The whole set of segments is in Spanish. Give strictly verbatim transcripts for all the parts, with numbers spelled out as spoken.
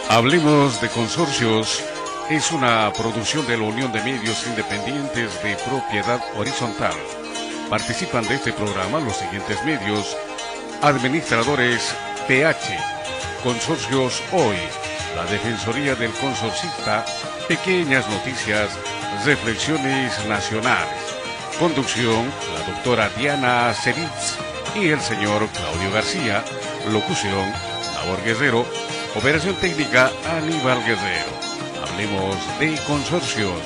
Hablemos de Consorcios es una producción de la Unión de Medios Independientes de Propiedad Horizontal. Participan de este programa los siguientes medios: Administradores P H, Consorcios Hoy, la Defensoría del Consorcista, Pequeñas Noticias, Reflexiones Nacionales. Conducción, la doctora Diana Ceritz y el señor Claudio García. Locución, Labor Guerrero. Operación técnica, Aníbal Guerrero. Hablemos de Consorcios.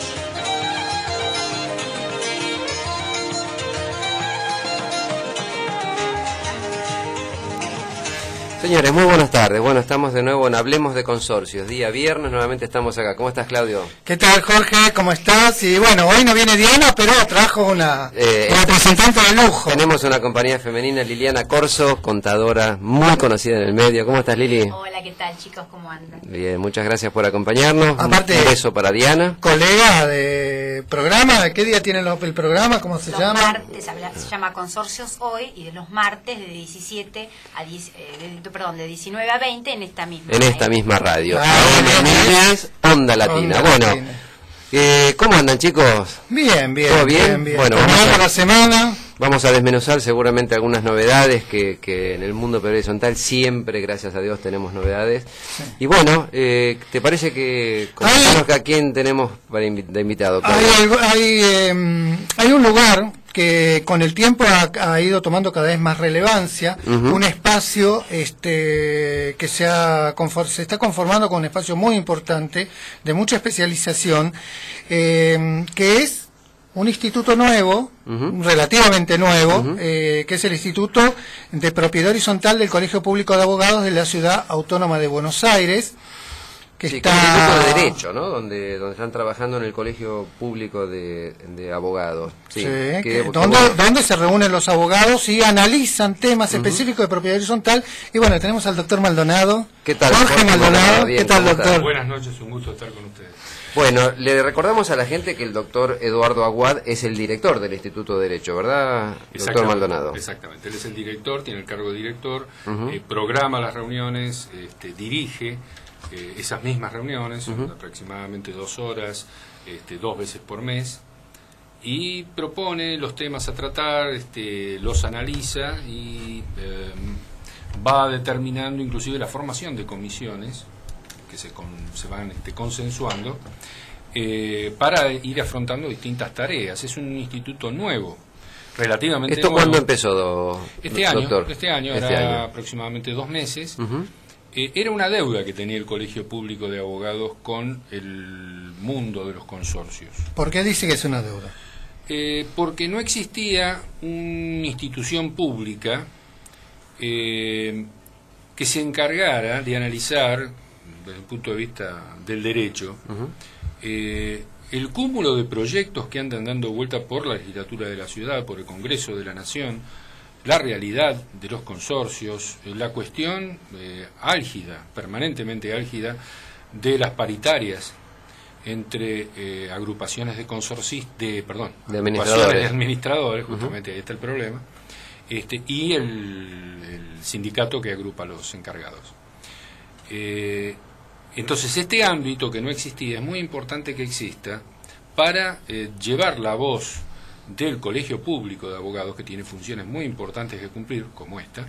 Señores, muy buenas tardes. Bueno, estamos de nuevo en Hablemos de Consorcios. Día viernes, nuevamente estamos acá. ¿Cómo estás, Claudio? ¿Qué tal, Jorge? ¿Cómo estás? Y bueno, hoy no viene Diana, pero trajo una, eh, una representante de lujo. Tenemos una compañía femenina, Liliana Corso, contadora muy conocida en el medio. ¿Cómo estás, Lili? Hola, ¿qué tal, chicos? ¿Cómo andan? Bien, muchas gracias por acompañarnos. Aparte, un beso para Diana. Colega de programa. ¿Qué día tiene el programa? ¿Cómo se los llama? Martes, habla, se llama Consorcios Hoy, y de los martes de diecisiete a diez, eh, de, perdón, de diecinueve a veinte en esta misma en esta misma radio. Ah, Onda Latina. Onda bueno, Latina. Eh, ¿cómo andan, chicos? Bien, bien. ¿Todo bien? bien, bien. Bueno, Terminando vamos a, la semana. Vamos a desmenuzar seguramente algunas novedades que, que en el mundo horizontal siempre, gracias a Dios, tenemos novedades. Sí. Y bueno, eh, ¿te parece que conozcamos a quién tenemos para invi de invitado? Hay, hay, eh, hay un lugar que con el tiempo ha, ha ido tomando cada vez más relevancia, uh-huh. un espacio este, que se, ha, se está conformando con un espacio muy importante, de mucha especialización, eh, que es un instituto nuevo, uh-huh. relativamente nuevo, uh-huh. eh, que es el Instituto de Propiedad Horizontal del Colegio Público de Abogados de la Ciudad Autónoma de Buenos Aires, que sí, está... que es un instituto de derecho, ¿no? Donde, donde están trabajando en el Colegio Público de, de Abogados. Sí, sí, que, que, donde, donde se reúnen los abogados y analizan temas uh-huh. específicos de propiedad horizontal. Y bueno, tenemos al doctor Maldonado. ¿Qué tal? Jorge, Jorge Maldonado. Bien, ¿Qué tal, doctor? Está? Buenas noches, un gusto estar con ustedes. Bueno, le recordamos a la gente que el doctor Eduardo Aguad es el director del Instituto de Derecho, ¿verdad, doctor Maldonado? Exactamente, él es el director, tiene el cargo de director, uh-huh. eh, programa las reuniones, este, dirige eh, esas mismas reuniones, son uh-huh. aproximadamente dos horas, este, dos veces por mes, y propone los temas a tratar, este, los analiza y eh, va determinando inclusive la formación de comisiones que se, con, se van este, consensuando eh, para ir afrontando distintas tareas. Es un instituto nuevo, relativamente ¿Esto nuevo. cuándo empezó, do, este doctor? Año, este año, este era año. aproximadamente dos meses. Uh-huh. eh, era una deuda que tenía el Colegio Público de Abogados con el mundo de los consorcios. ¿Por qué dice que es una deuda? Eh, porque no existía una institución pública eh, que se encargara de analizar, desde el punto de vista del derecho, uh-huh. eh, el cúmulo de proyectos que andan dando vuelta por la legislatura de la ciudad, por el Congreso de la Nación, la realidad de los consorcios, la cuestión eh, álgida, permanentemente álgida, de las paritarias entre eh, agrupaciones de consorcistas, de, perdón, de agrupaciones administradores, de administradores justamente uh-huh. ahí está el problema, este, y el, el sindicato que agrupa a los encargados. Eh, Entonces este ámbito que no existía es muy importante que exista para eh, llevar la voz del Colegio Público de Abogados, que tiene funciones muy importantes que cumplir, como esta,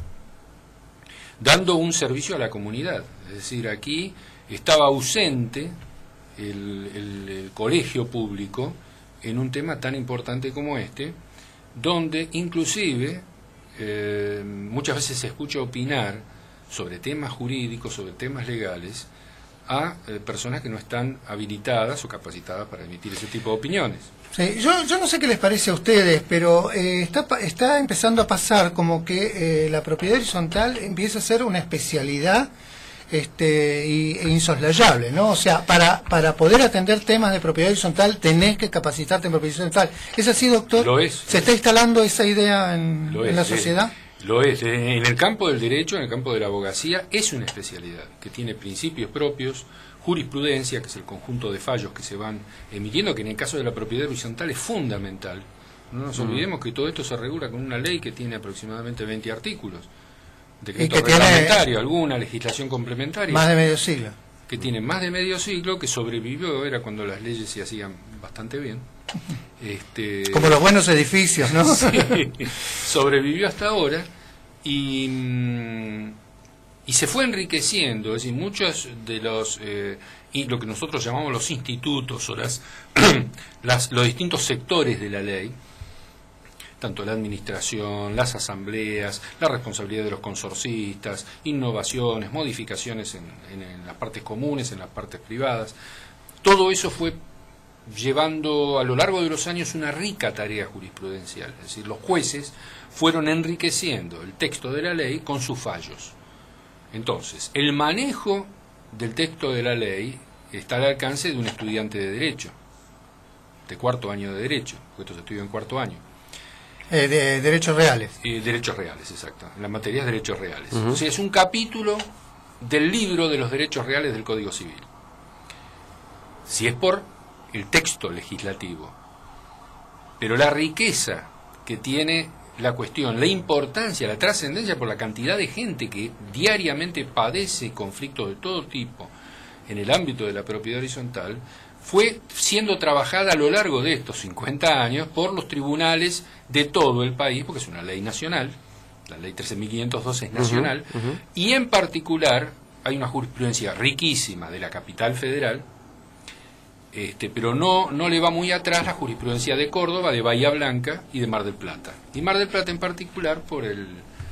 dando un servicio a la comunidad. Es decir, aquí estaba ausente el, el, el Colegio Público en un tema tan importante como este, donde inclusive eh, muchas veces se escucha opinar sobre temas jurídicos, sobre temas legales, a eh, personas que no están habilitadas o capacitadas para emitir ese tipo de opiniones. Sí, yo, yo no sé qué les parece a ustedes, pero eh, está, está empezando a pasar como que eh, la propiedad horizontal empieza a ser una especialidad este, y, e insoslayable, ¿no? O sea, para, para poder atender temas de propiedad horizontal tenés que capacitarte en propiedad horizontal. ¿Es así, doctor? Lo es. ¿Se está instalando esa idea en, Lo en es, la eh, sociedad? Lo es. En el campo del derecho, en el campo de la abogacía, es una especialidad que tiene principios propios, jurisprudencia, que es el conjunto de fallos que se van emitiendo, que en el caso de la propiedad horizontal es fundamental. No nos olvidemos que todo esto se regula con una ley que tiene aproximadamente veinte artículos. Decreto Y que reglamentario, tiene alguna legislación complementaria. más de medio siglo. que tiene más de medio siglo, que sobrevivió, era cuando las leyes se hacían bastante bien. Este, Como los buenos edificios, ¿no? Sí, sobrevivió hasta ahora y, y se fue enriqueciendo, es decir, muchos de los, eh, y lo que nosotros llamamos los institutos o las, las, los distintos sectores de la ley, tanto la administración, las asambleas, la responsabilidad de los consorcistas, innovaciones, modificaciones en, en, en las partes comunes, en las partes privadas. Todo eso fue llevando a lo largo de los años una rica tarea jurisprudencial. Es decir, los jueces fueron enriqueciendo el texto de la ley con sus fallos. Entonces, el manejo del texto de la ley está al alcance de un estudiante de Derecho, de cuarto año de Derecho, porque esto se estudia en cuarto año. Eh, de derechos reales. Eh, derechos reales, exacto. En la materia de derechos reales. Uh-huh. O sea, es un capítulo del libro de los derechos reales del Código Civil. Si es por el texto legislativo. Pero la riqueza que tiene la cuestión, la importancia, la trascendencia por la cantidad de gente que diariamente padece conflictos de todo tipo en el ámbito de la propiedad horizontal, fue siendo trabajada a lo largo de estos cincuenta años por los tribunales de todo el país, porque es una ley nacional, la ley trece mil quinientos dos es nacional, uh-huh, uh-huh. Y en particular hay una jurisprudencia riquísima de la capital federal, este, pero no, no le va muy atrás la jurisprudencia de Córdoba, de Bahía Blanca y de Mar del Plata. Y Mar del Plata en particular por el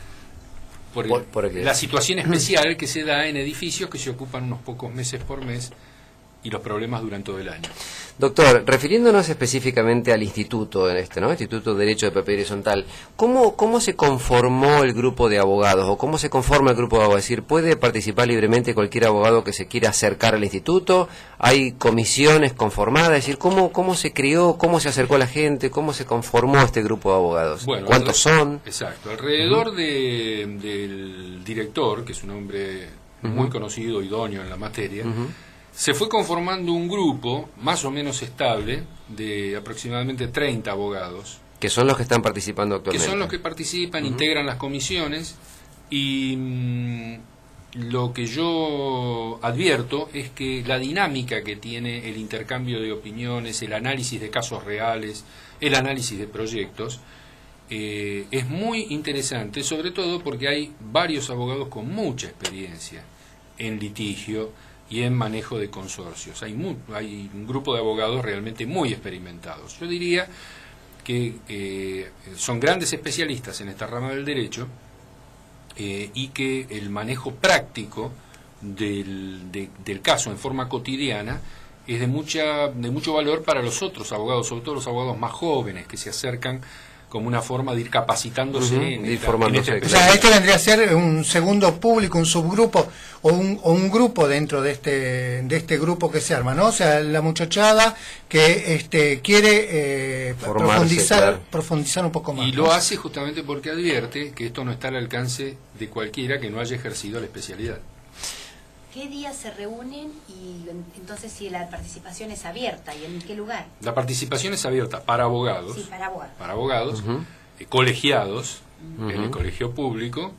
por, el, por, por la situación especial que se da en edificios que se ocupan unos pocos meses por mes y los problemas duran todo el año. Doctor, refiriéndonos específicamente al instituto, en este, ¿no? Instituto de Derecho de Propiedad Horizontal, ¿cómo, ¿cómo se conformó el grupo de abogados o cómo se conforma el grupo de abogados? Es decir, ¿puede participar libremente cualquier abogado que se quiera acercar al instituto? ¿Hay comisiones conformadas? Es decir, ¿cómo, cómo se creó, cómo se acercó la gente, cómo se conformó este grupo de abogados? Bueno, ¿cuántos son? Exacto, alrededor uh-huh. de, del director, que es un hombre uh-huh. muy conocido, idóneo en la materia, uh-huh. se fue conformando un grupo más o menos estable de aproximadamente treinta abogados. Que son los que están participando actualmente. Que son los que participan, uh-huh. integran las comisiones y mmm, lo que yo advierto es que la dinámica que tiene el intercambio de opiniones, el análisis de casos reales, el análisis de proyectos, eh, es muy interesante, sobre todo porque hay varios abogados con mucha experiencia en litigio y en manejo de consorcios. Hay, muy, hay un grupo de abogados realmente muy experimentados. Yo diría que eh, son grandes especialistas en esta rama del derecho eh, y que el manejo práctico del, de, del caso en forma cotidiana es de, mucha, de mucho valor para los otros abogados, sobre todo los abogados más jóvenes que se acercan como una forma de ir capacitándose uh-huh, en, esta, en este O sea, este vendría a ser un segundo público, un subgrupo o un, o un grupo dentro de este de este grupo que se arma, ¿no? O sea, la muchachada que este quiere eh, Formarse, profundizar claro. profundizar un poco más. Y ¿no? lo hace justamente porque advierte que esto no está al alcance de cualquiera que no haya ejercido la especialidad. ¿Qué días se reúnen y entonces si la participación es abierta y en qué lugar? La participación es abierta para abogados, sí, para abogados, para abogados uh-huh. eh, colegiados uh-huh. en el colegio público.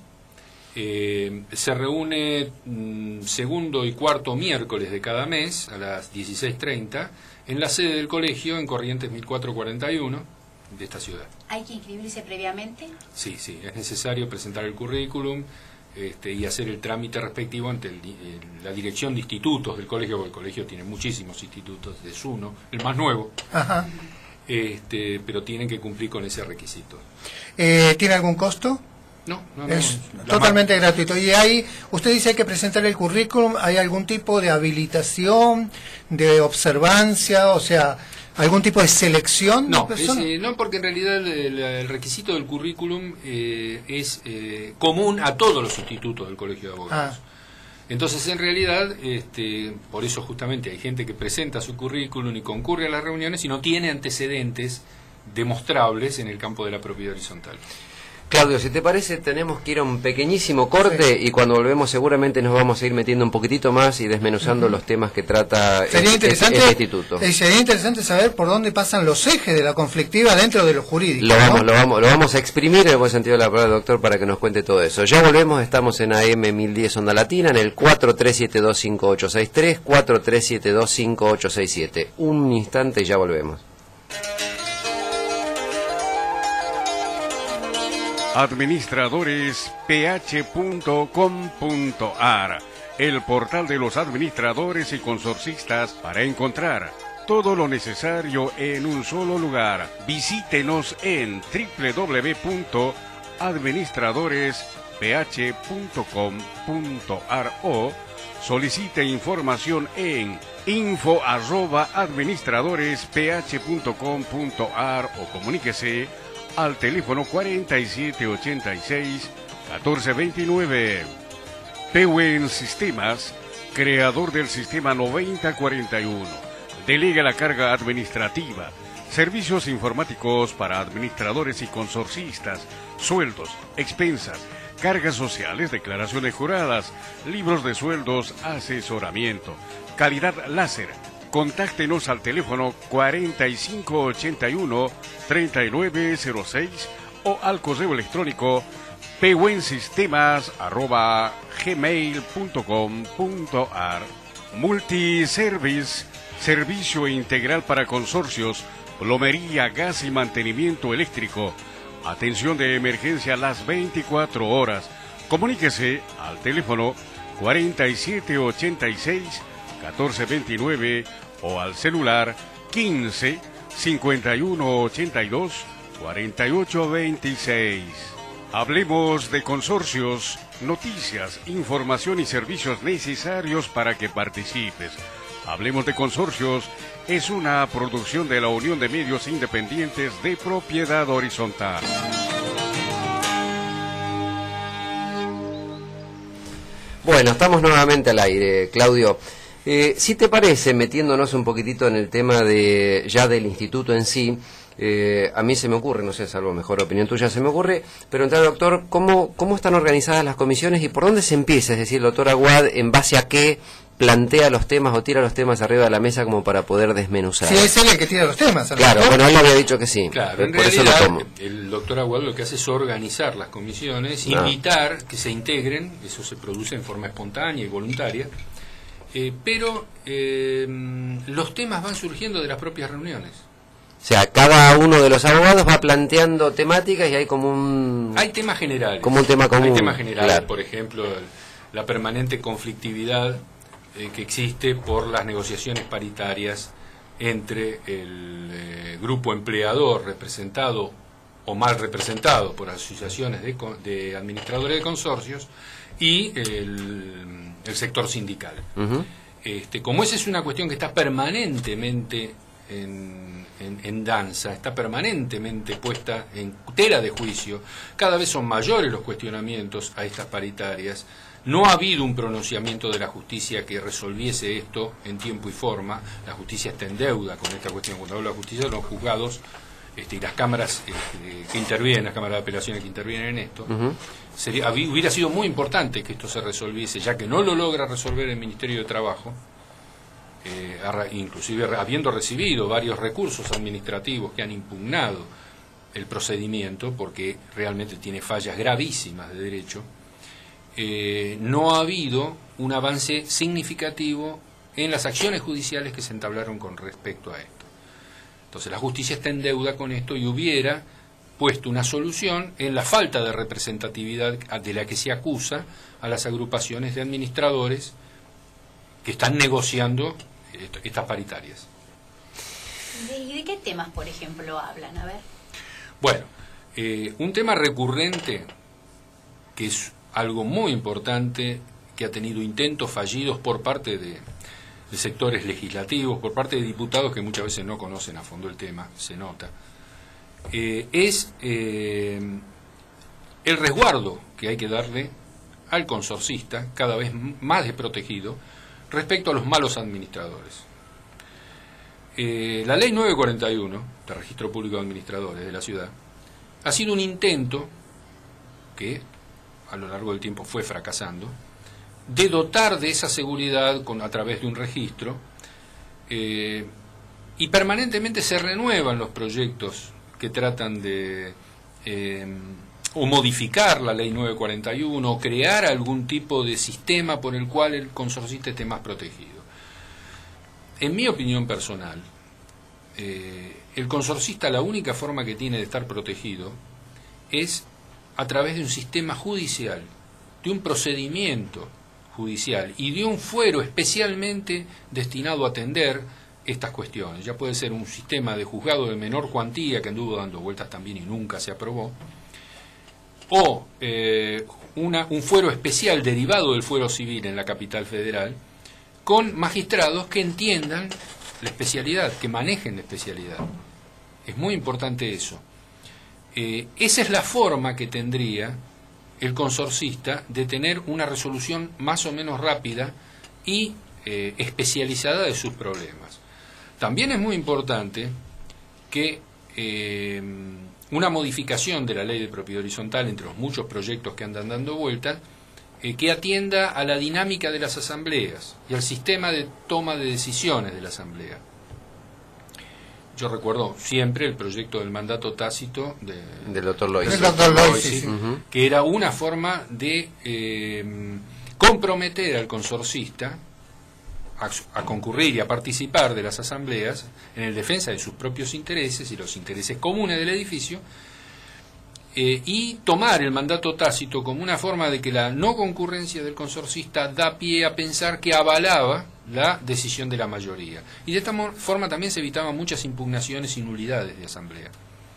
Eh, se reúne mm, segundo y cuarto miércoles de cada mes a las dieciséis treinta en la sede del colegio en Corrientes mil cuatrocientos cuarenta y uno de esta ciudad. ¿Hay que inscribirse previamente? Sí, sí, es necesario presentar el currículum. Este, y hacer el trámite respectivo ante el, el, la dirección de institutos del colegio, porque el colegio tiene muchísimos institutos, es uno, el más nuevo, Ajá. Este, pero tienen que cumplir con ese requisito. Eh, ¿Tiene algún costo? No, no, no. Es totalmente mar... gratuito. Y ahí, usted dice que presentar el currículum, ¿hay algún tipo de habilitación, de observancia, o sea, algún tipo de selección? No, de es, eh, no, porque en realidad el, el requisito del currículum eh, es eh, común a todos los institutos del Colegio de Abogados. Ah. Entonces, en realidad, este, por eso justamente hay gente que presenta su currículum y concurre a las reuniones y no tiene antecedentes demostrables en el campo de la propiedad horizontal. Claudio, si te parece, tenemos que ir a un pequeñísimo corte sí. y cuando volvemos seguramente nos vamos a ir metiendo un poquitito más y desmenuzando uh-huh. los temas que trata sería el, interesante, este instituto. Eh, sería interesante saber por dónde pasan los ejes de la conflictiva dentro de lo jurídico. Lo, ¿no? vamos, lo, vamos, lo vamos a exprimir en el buen sentido de la palabra, doctor, para que nos cuente todo eso. Ya volvemos, estamos en A M mil diez Onda Latina, en el cuatro tres siete dos cinco ocho seis tres, cuatro tres siete dos cinco ocho seis siete. Un instante y ya volvemos. administradores p h punto com punto a r, el portal de los administradores y consorcistas para encontrar todo lo necesario en un solo lugar. Visítenos en doble u doble u doble u punto administradores p h punto com punto a r o solicite información en info arroba administradores p h punto com punto a r o comuníquese al teléfono cuarenta y siete ochenta y seis catorce veintinueve. Pewen Sistemas, creador del sistema noventa cuarenta y uno, delega la carga administrativa, servicios informáticos para administradores y consorcistas, sueldos, expensas, cargas sociales, declaraciones juradas, libros de sueldos, asesoramiento, calidad láser. Contáctenos al teléfono cuarenta y cinco ochenta y uno treinta y nueve cero seis o al correo electrónico pewensistemas arroba gmail punto com punto a r. Multiservice, servicio integral para consorcios, plomería, gas y mantenimiento eléctrico. Atención de emergencia las veinticuatro horas. Comuníquese al teléfono cuarenta y siete ochenta y seis catorce veintinueve o al celular quince cincuenta y uno ochenta y dos cuarenta y ocho veintiséis. Hablemos de consorcios, noticias, información y servicios necesarios para que participes. Hablemos de consorcios es una producción de la Unión de Medios Independientes de Propiedad Horizontal. Bueno, estamos nuevamente al aire, Claudio. Eh, si te parece, metiéndonos un poquitito en el tema de ya del instituto en sí, eh, a mí se me ocurre, no sé, salvo mejor opinión tuya, se me ocurre preguntar al doctor cómo, cómo están organizadas las comisiones y por dónde se empieza, es decir, el doctor Aguad, en base a qué plantea los temas o tira los temas arriba de la mesa como para poder desmenuzar. Sí, es él el que tira los temas. Claro, bueno, él había dicho que sí. Claro, en por realidad, eso lo tomo. El doctor Aguad lo que hace es organizar las comisiones, Ah. invitar que se integren, eso se produce en forma espontánea y voluntaria, eh, pero eh, los temas van surgiendo de las propias reuniones. O sea, cada uno de los abogados va planteando temáticas y hay como un... Hay temas generales. Como un tema común. Hay temas generales, claro. Por ejemplo, la permanente conflictividad eh, que existe por las negociaciones paritarias entre el eh, grupo empleador representado o mal representado por asociaciones de, de administradores de consorcios y el, el sector sindical. Uh-huh. Este, como esa es una cuestión que está permanentemente en, en, en danza, está permanentemente puesta en tela de juicio, cada vez son mayores los cuestionamientos a estas paritarias. No ha habido un pronunciamiento de la justicia que resolviese esto en tiempo y forma. La justicia está en deuda con esta cuestión. Cuando hablo de la justicia, los juzgados este, y las cámaras este, que intervienen, las cámaras de apelaciones que intervienen en esto, uh-huh. sería, hubiera sido muy importante que esto se resolviese, ya que no lo logra resolver el Ministerio de Trabajo, eh, inclusive habiendo recibido varios recursos administrativos que han impugnado el procedimiento, porque realmente tiene fallas gravísimas de derecho. Eh, no ha habido un avance significativo en las acciones judiciales que se entablaron con respecto a esto. Entonces la justicia está en deuda con esto y hubiera puesto una solución en la falta de representatividad de la que se acusa a las agrupaciones de administradores que están negociando est- estas paritarias. ¿Y de qué temas, por ejemplo, hablan? A ver. Bueno, eh, un tema recurrente que es algo muy importante, que ha tenido intentos fallidos por parte de, de sectores legislativos, por parte de diputados que muchas veces no conocen a fondo el tema, se nota, eh, es eh, el resguardo que hay que darle al consorcista, cada vez más desprotegido, respecto a los malos administradores. Eh, la ley nueve cuarenta y uno, de Registro Público de Administradores de la Ciudad, ha sido un intento que a lo largo del tiempo fue fracasando, de dotar de esa seguridad con, a través de un registro, eh, y permanentemente se renuevan los proyectos que tratan de eh, o modificar la ley nueve cuarenta y uno, o crear algún tipo de sistema por el cual el consorcista esté más protegido. En mi opinión personal, eh, el consorcista, la única forma que tiene de estar protegido es a través de un sistema judicial, de un procedimiento judicial y de un fuero especialmente destinado a atender estas cuestiones. Ya puede ser un sistema de juzgado de menor cuantía, que anduvo dando vueltas también y nunca se aprobó, o eh, una, un fuero especial derivado del fuero civil en la capital federal, con magistrados que entiendan la especialidad, que manejen la especialidad. Es muy importante eso. Eh, esa es la forma que tendría el consorcista de tener una resolución más o menos rápida y eh, especializada de sus problemas. También es muy importante que eh, una modificación de la ley de propiedad horizontal, entre los muchos proyectos que andan dando vueltas, eh, que atienda a la dinámica de las asambleas y al sistema de toma de decisiones de la asamblea. Yo recuerdo siempre el proyecto del mandato tácito de, del doctor Loisi, del doctor Loisi, sí. uh-huh. que era una forma de eh, comprometer al consorcista a, a concurrir y a participar de las asambleas en el defensa de sus propios intereses y los intereses comunes del edificio, eh, y tomar el mandato tácito como una forma de que la no concurrencia del consorcista da pie a pensar que avalaba la decisión de la mayoría. Y de esta forma también se evitaban muchas impugnaciones y nulidades de asamblea.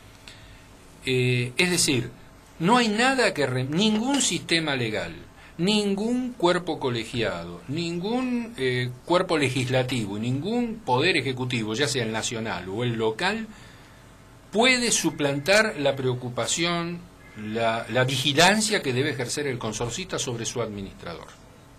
Eh, es decir, no hay nada que... Re ningún sistema legal, ningún cuerpo colegiado, ningún eh, cuerpo legislativo, ningún poder ejecutivo, ya sea el nacional o el local, puede suplantar la preocupación, la, la vigilancia que debe ejercer el consorcista sobre su administrador.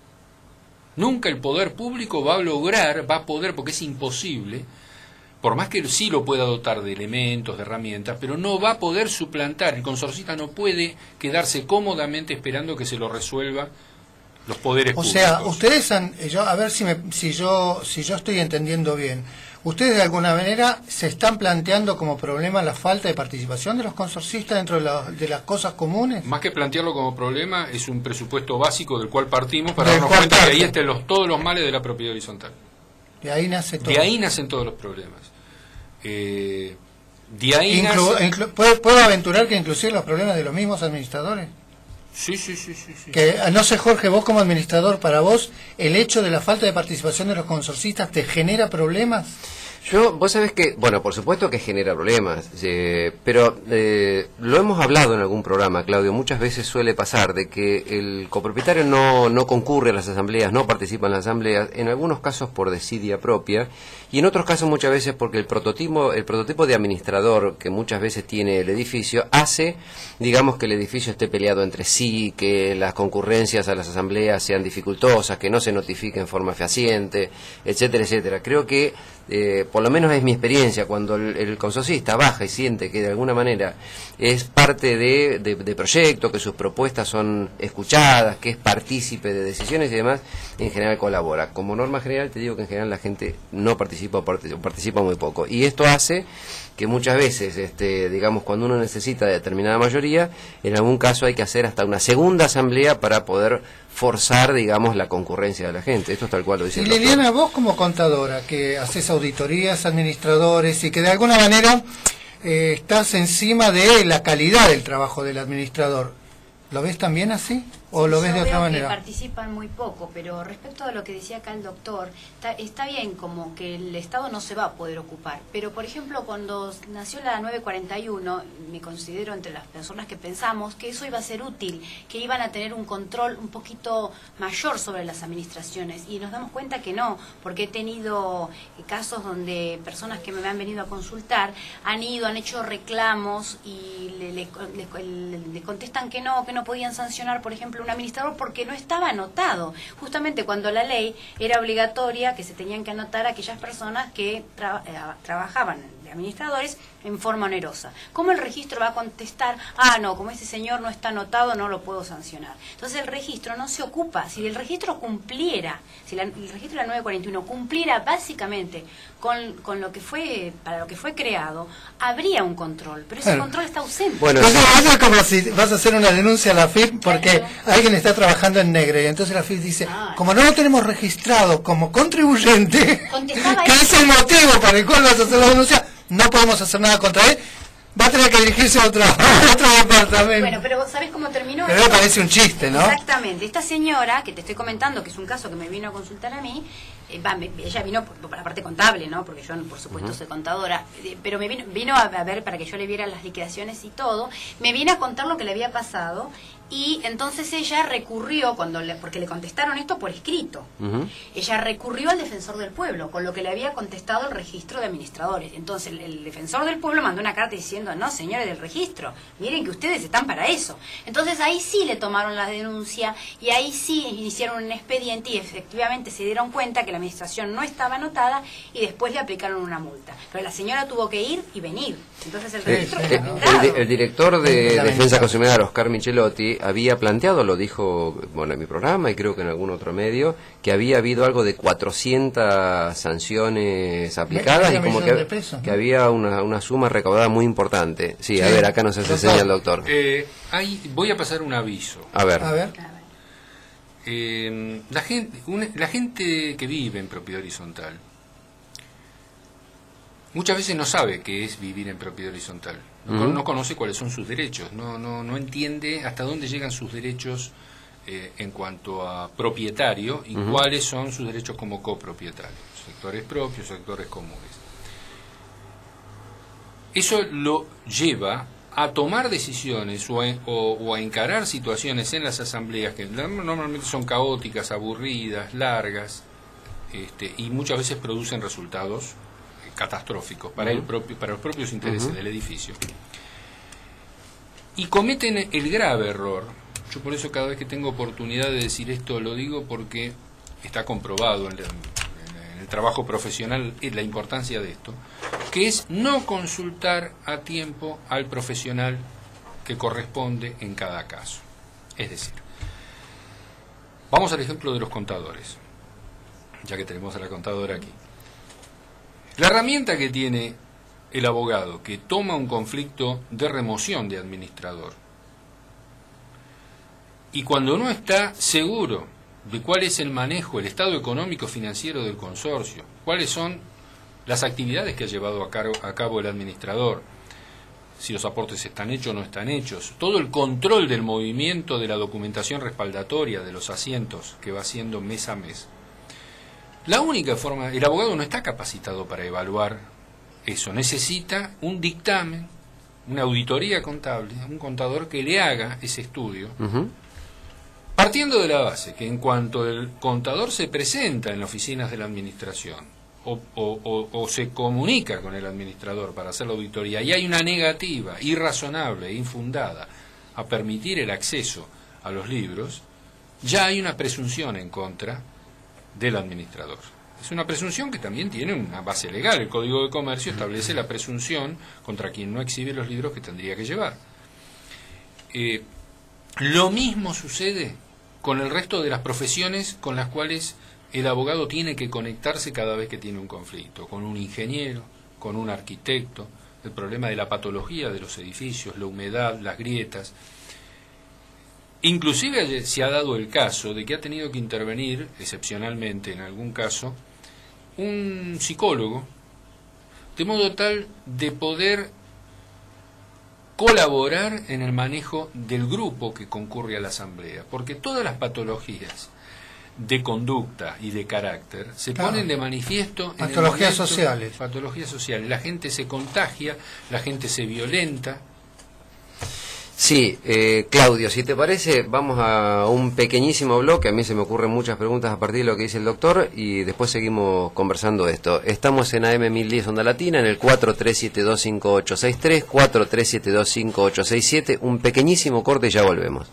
Nunca el poder público va a lograr, va a poder, porque es imposible, por más que sí lo pueda dotar de elementos, de herramientas, pero no va a poder suplantar. El consorcista no puede quedarse cómodamente esperando que se lo resuelva los poderes públicos. O sea, ustedes han, yo, a ver si, me, si, yo, si yo estoy entendiendo bien, ustedes de alguna manera se están planteando como problema la falta de participación de los consorcistas dentro de, la, de las cosas comunes. Más que plantearlo como problema, es un presupuesto básico del cual partimos para darnos cuenta que ahí están los, todos los males de la propiedad horizontal. De ahí nace todo. De ahí nacen todos los problemas. Eh, de ahí Inclu, nace... inclu, ¿puedo, ¿Puedo aventurar que inclusive los problemas de los mismos administradores? Sí, sí, sí, sí, sí. Que, no sé, Jorge, vos como administrador, para vos, ¿el hecho de la falta de participación de los consorcistas te genera problemas? Yo, vos sabés que, bueno, por supuesto que genera problemas, eh, pero eh, lo hemos hablado en algún programa, Claudio, muchas veces suele pasar de que el copropietario no, no concurre a las asambleas, no participa en las asambleas, en algunos casos por desidia propia, y en otros casos muchas veces porque el prototipo, el prototipo de administrador que muchas veces tiene el edificio hace, digamos, que el edificio esté peleado entre sí, que las concurrencias a las asambleas sean dificultosas, que no se notifique en forma fehaciente, etcétera, etcétera. Creo que Eh, por lo menos es mi experiencia, cuando el, el consorcista baja y siente que de alguna manera es parte de, de, de proyecto, que sus propuestas son escuchadas, que es partícipe de decisiones y demás, en general colabora. Como norma general te digo que en general la gente no participa o participa, participa muy poco, y esto hace que muchas veces, este, digamos, cuando uno necesita de determinada mayoría, en algún caso hay que hacer hasta una segunda asamblea para poder forzar, digamos, la concurrencia de la gente. Esto es tal cual lo dice y el doctor. Liliana, vos como contadora, que haces auditorías, administradores, y que de alguna manera eh, estás encima de la calidad del trabajo del administrador, ¿lo ves también así? ¿O lo ves Yo de otra veo manera? Que participan muy poco, pero respecto a lo que decía acá el doctor, está, está bien como que el Estado no se va a poder ocupar, pero por ejemplo cuando nació la nueve cuarenta y uno, me considero entre las personas que pensamos que eso iba a ser útil, que iban a tener un control un poquito mayor sobre las administraciones, y nos damos cuenta que no, porque he tenido casos donde personas que me han venido a consultar han ido, han hecho reclamos y le, le, le, le contestan que no, que no podían sancionar, por ejemplo, un administrador porque no estaba anotado, justamente cuando la ley era obligatoria que se tenían que anotar a aquellas personas que tra eh, trabajaban de administradores en forma onerosa. ¿Cómo el registro va a contestar? Ah, no, como este señor no está anotado, no lo puedo sancionar. Entonces el registro no se ocupa. Si el registro cumpliera, si la, el registro de la nueve cuarenta y uno cumpliera básicamente con, con lo que fue, para lo que fue creado, habría un control, pero ese Claro. control está ausente. Bueno, Eso, eso es como si vas a hacer una denuncia a la F I P porque Claro. alguien está trabajando en negro y entonces la F I P dice, Ah. como no lo tenemos registrado como contribuyente, Contestaba que eso. es el motivo para el cual vas a hacer la denuncia, no podemos hacer nada contra él, va a tener que dirigirse a otro, a otro departamento. Bueno, pero ¿sabes cómo terminó? Pero me parece un chiste, ¿no? Exactamente. Esta señora, que te estoy comentando, que es un caso que me vino a consultar a mí, eh, va, me- ella vino por, por la parte contable, ¿no? Porque yo, por supuesto, uh-huh. soy contadora, eh, pero me vino, vino a, a ver para que yo le viera las liquidaciones y todo, me vino a contar lo que le había pasado, y entonces ella recurrió, cuando le, porque le contestaron esto por escrito, uh-huh. ella recurrió al defensor del pueblo, con lo que le había contestado el registro de administradores. Entonces el, el defensor del pueblo mandó una carta diciendo, no, señores del registro, miren que ustedes están para eso. Entonces ahí sí le tomaron la denuncia y ahí sí iniciaron un expediente y efectivamente se dieron cuenta que la administración no estaba anotada y después le aplicaron una multa. Pero la señora tuvo que ir y venir. Entonces el registro Eh, está eh, blindado. el, el director de Lamentable. Defensa Consumidor, Oscar Michelotti, había planteado, lo dijo bueno en mi programa y creo que en algún otro medio, que había habido algo de cuatrocientas sanciones aplicadas Medio y como millón que, de pesos, ¿no? que había una, una suma recaudada muy importante. Sí, a Sí. ver, acá nos hace Doctor. señal el doctor. Eh, hay, voy a pasar un aviso. A ver. A ver. Eh, la gente, una- la gente que vive en propiedad horizontal muchas veces no sabe qué es vivir en propiedad horizontal. No, Ujú. no conoce cuáles son sus derechos, no, no, no entiende hasta dónde llegan sus derechos eh, en cuanto a propietario y Ujú. cuáles son sus derechos como copropietario, sectores propios, sectores comunes. Eso lo lleva a tomar decisiones o a, o- o a encarar situaciones en las asambleas que normalmente son caóticas, aburridas, largas, este, y muchas veces producen resultados eh, catastróficos para, el propio, para los propios intereses Ujú. del edificio. Y cometen el grave error, yo por eso cada vez que tengo oportunidad de decir esto lo digo porque está comprobado en, la- en el trabajo profesional eh, la importancia de esto, que es no consultar a tiempo al profesional que corresponde en cada caso. Es decir, vamos al ejemplo de los contadores, ya que tenemos a la contadora aquí. La herramienta que tiene el abogado que toma un conflicto de remoción de administrador y cuando no está seguro de cuál es el manejo, el estado económico financiero del consorcio, cuáles son las actividades que ha llevado a, cargo, a cabo el administrador, si los aportes están hechos o no están hechos, todo el control del movimiento de la documentación respaldatoria de los asientos que va haciendo mes a mes. La única forma, el abogado no está capacitado para evaluar eso, necesita un dictamen, una auditoría contable, un contador que le haga ese estudio, Ujú. partiendo de la base que en cuanto el contador se presenta en las oficinas de la administración o, o- o- o se comunica con el administrador para hacer la auditoría y hay una negativa irrazonable e infundada a permitir el acceso a los libros, ya hay una presunción en contra del administrador. Es una presunción que también tiene una base legal. El Código de Comercio establece la presunción contra quien no exhibe los libros que tendría que llevar. Eh, lo mismo sucede con el resto de las profesiones con las cuales el abogado tiene que conectarse cada vez que tiene un conflicto, con un ingeniero, con un arquitecto, el problema de la patología de los edificios, la humedad, las grietas. Inclusive se ha dado el caso de que ha tenido que intervenir, excepcionalmente en algún caso, un psicólogo, de modo tal de poder colaborar en el manejo del grupo que concurre a la asamblea, porque todas las patologías de conducta y de carácter se Claro. ponen de manifiesto en el Patologías momento- sociales. patologías sociales. La gente se contagia, la gente se violenta. Sí, eh, Claudio, si te parece, vamos a un pequeñísimo bloque. A mí se me ocurren muchas preguntas a partir de lo que dice el doctor y después seguimos conversando de esto. Estamos en A M mil diez Onda Latina, en el cuatro tres siete dos cinco ocho seis tres, cuatro tres siete dos cinco ocho seis siete. Un pequeñísimo corte y ya volvemos.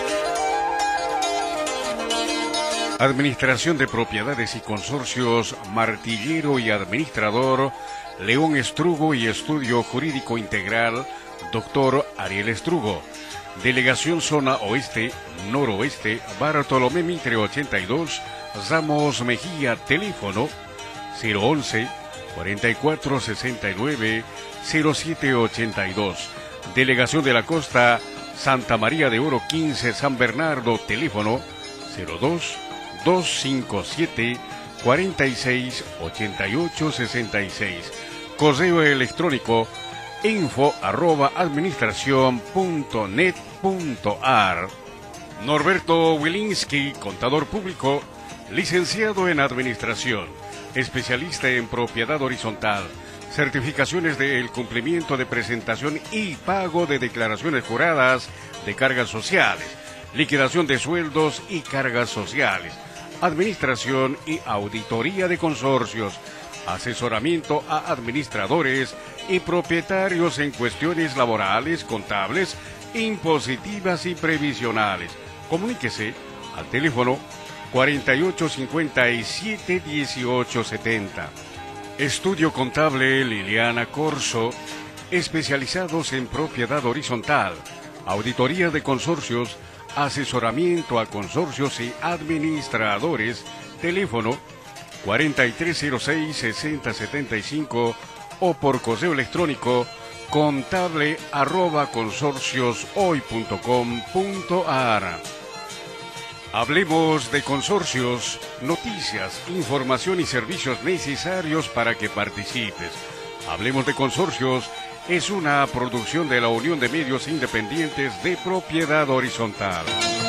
Administración de Propiedades y Consorcios martillero y administrador, León Estrugo y Estudio Jurídico Integral, doctor Ariel Estrugo. Delegación Zona Oeste, Noroeste, Bartolomé Mitre ochenta y dos, Ramos Mejía, teléfono cero once, cuarenta y cuatro sesenta y nueve, cero siete ochenta y dos. Delegación de la Costa, Santa María de Oro quince, San Bernardo, teléfono cero dos, dos cinco siete, cuarenta y seis, ochenta y ocho sesenta y seis. Correo electrónico info arroba administración punto net punto ar. Norberto Wilinski, contador público, licenciado en administración, especialista en propiedad horizontal, certificaciones del cumplimiento de presentación y pago de declaraciones juradas de cargas sociales, liquidación de sueldos y cargas sociales, administración y auditoría de consorcios, asesoramiento a administradores y propietarios en cuestiones laborales, contables, impositivas y previsionales. Comuníquese al teléfono cuarenta y ocho cincuenta y siete dieciocho setenta. Estudio Contable Liliana Corso, especializados en propiedad horizontal, auditoría de consorcios, asesoramiento a consorcios y administradores, teléfono cuarenta y tres cero seis, sesenta setenta y cinco o por correo electrónico contable arroba consorcios hoy punto com punto ar. Hablemos de consorcios, noticias, información y servicios necesarios para que participes. Hablemos de consorcios es una producción de la Unión de Medios Independientes de Propiedad Horizontal.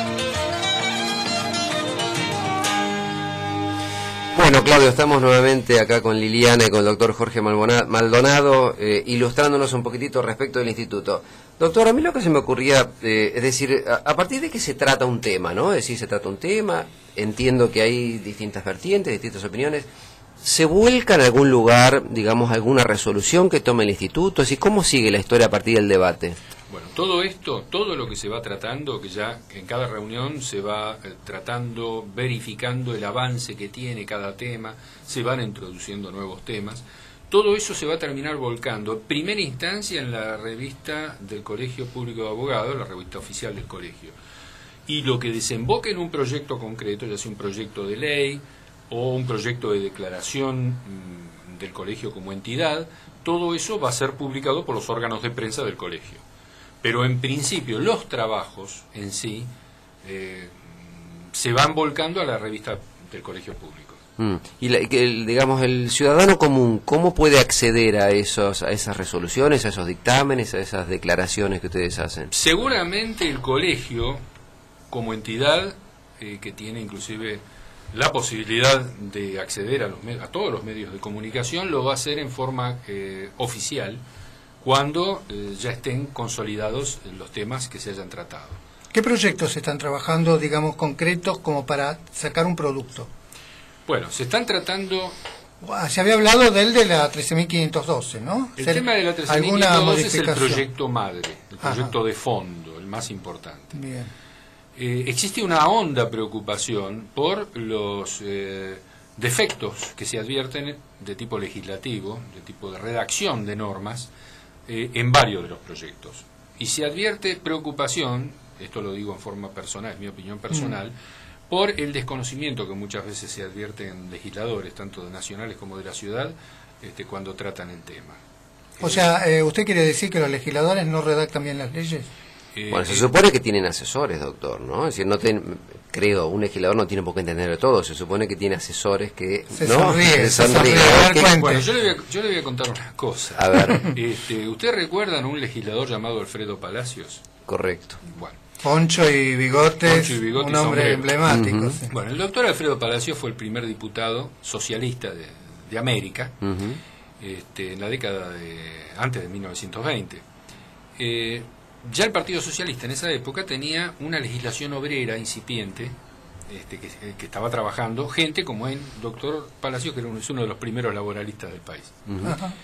Bueno, Claudio, estamos nuevamente acá con Liliana y con el doctor Jorge Maldonado, eh, ilustrándonos un poquitito respecto del instituto. Doctor, a mí lo que se me ocurría, eh, es decir, a, a partir de qué se trata un tema, ¿no? Es decir, se trata un tema, entiendo que hay distintas vertientes, distintas opiniones. ¿Se vuelca en algún lugar, digamos, alguna resolución que tome el instituto? Es decir, ¿cómo sigue la historia a partir del debate? Bueno, todo esto, todo lo que se va tratando, que ya en cada reunión se va eh, tratando, verificando el avance que tiene cada tema, se van introduciendo nuevos temas, todo eso se va a terminar volcando, en primera instancia en la revista del Colegio Público de Abogados, la revista oficial del colegio. Y lo que desemboque en un proyecto concreto, ya sea un proyecto de ley o un proyecto de declaración mmm, del colegio como entidad, todo eso va a ser publicado por los órganos de prensa del colegio. Pero en principio los trabajos en sí eh, se van volcando a la revista del Colegio Público. Mm. Y la, el, digamos, el ciudadano común, ¿cómo puede acceder a esos, a esas resoluciones, a esos dictámenes, a esas declaraciones que ustedes hacen? Seguramente el colegio, como entidad eh, que tiene inclusive la posibilidad de acceder a, los, a todos los medios de comunicación, lo va a hacer en forma eh, oficial, cuando eh, ya estén consolidados los temas que se hayan tratado. ¿Qué proyectos están trabajando, digamos, concretos como para sacar un producto? Bueno, se están tratando... Se había hablado del de la trece mil quinientos doce, ¿no? El tema de la trece mil quinientos doce es el proyecto madre, el proyecto Ajá. de fondo, el más importante. Bien. Eh, existe una honda preocupación por los eh, defectos que se advierten de tipo legislativo, de tipo de redacción de normas, Eh, en varios de los proyectos. Y se advierte preocupación, esto lo digo en forma personal, es mi opinión personal, mm. por el desconocimiento que muchas veces se advierte en legisladores, tanto nacionales como de la ciudad, este, cuando tratan el tema. O eh, sea, eh, ¿usted quiere decir que los legisladores no redactan bien las leyes? Eh, bueno, se supone que tienen asesores, doctor, ¿no? Es decir, no ten, creo, un legislador no tiene por qué entender de todo, se supone que tiene asesores que... Se ¿no? sonríe, se sonríe. sonríe. Bueno, yo le, voy a, yo le voy a contar una cosa. A ver. Este, ¿Usted recuerdan un legislador llamado Alfredo Palacios? Correcto. Bueno. Poncho y bigotes, Poncho y bigotes un hombre sombrero. emblemático. Uh-huh. Sí. Bueno, el doctor Alfredo Palacios fue el primer diputado socialista de, de América, uh-huh. este, en la década de antes de mil novecientos veinte. Eh, ya el Partido Socialista en esa época tenía una legislación obrera incipiente, este, que, que estaba trabajando gente como el doctor Palacios, que era uno, es uno de los primeros laboralistas del país. Uh-huh. Ajá.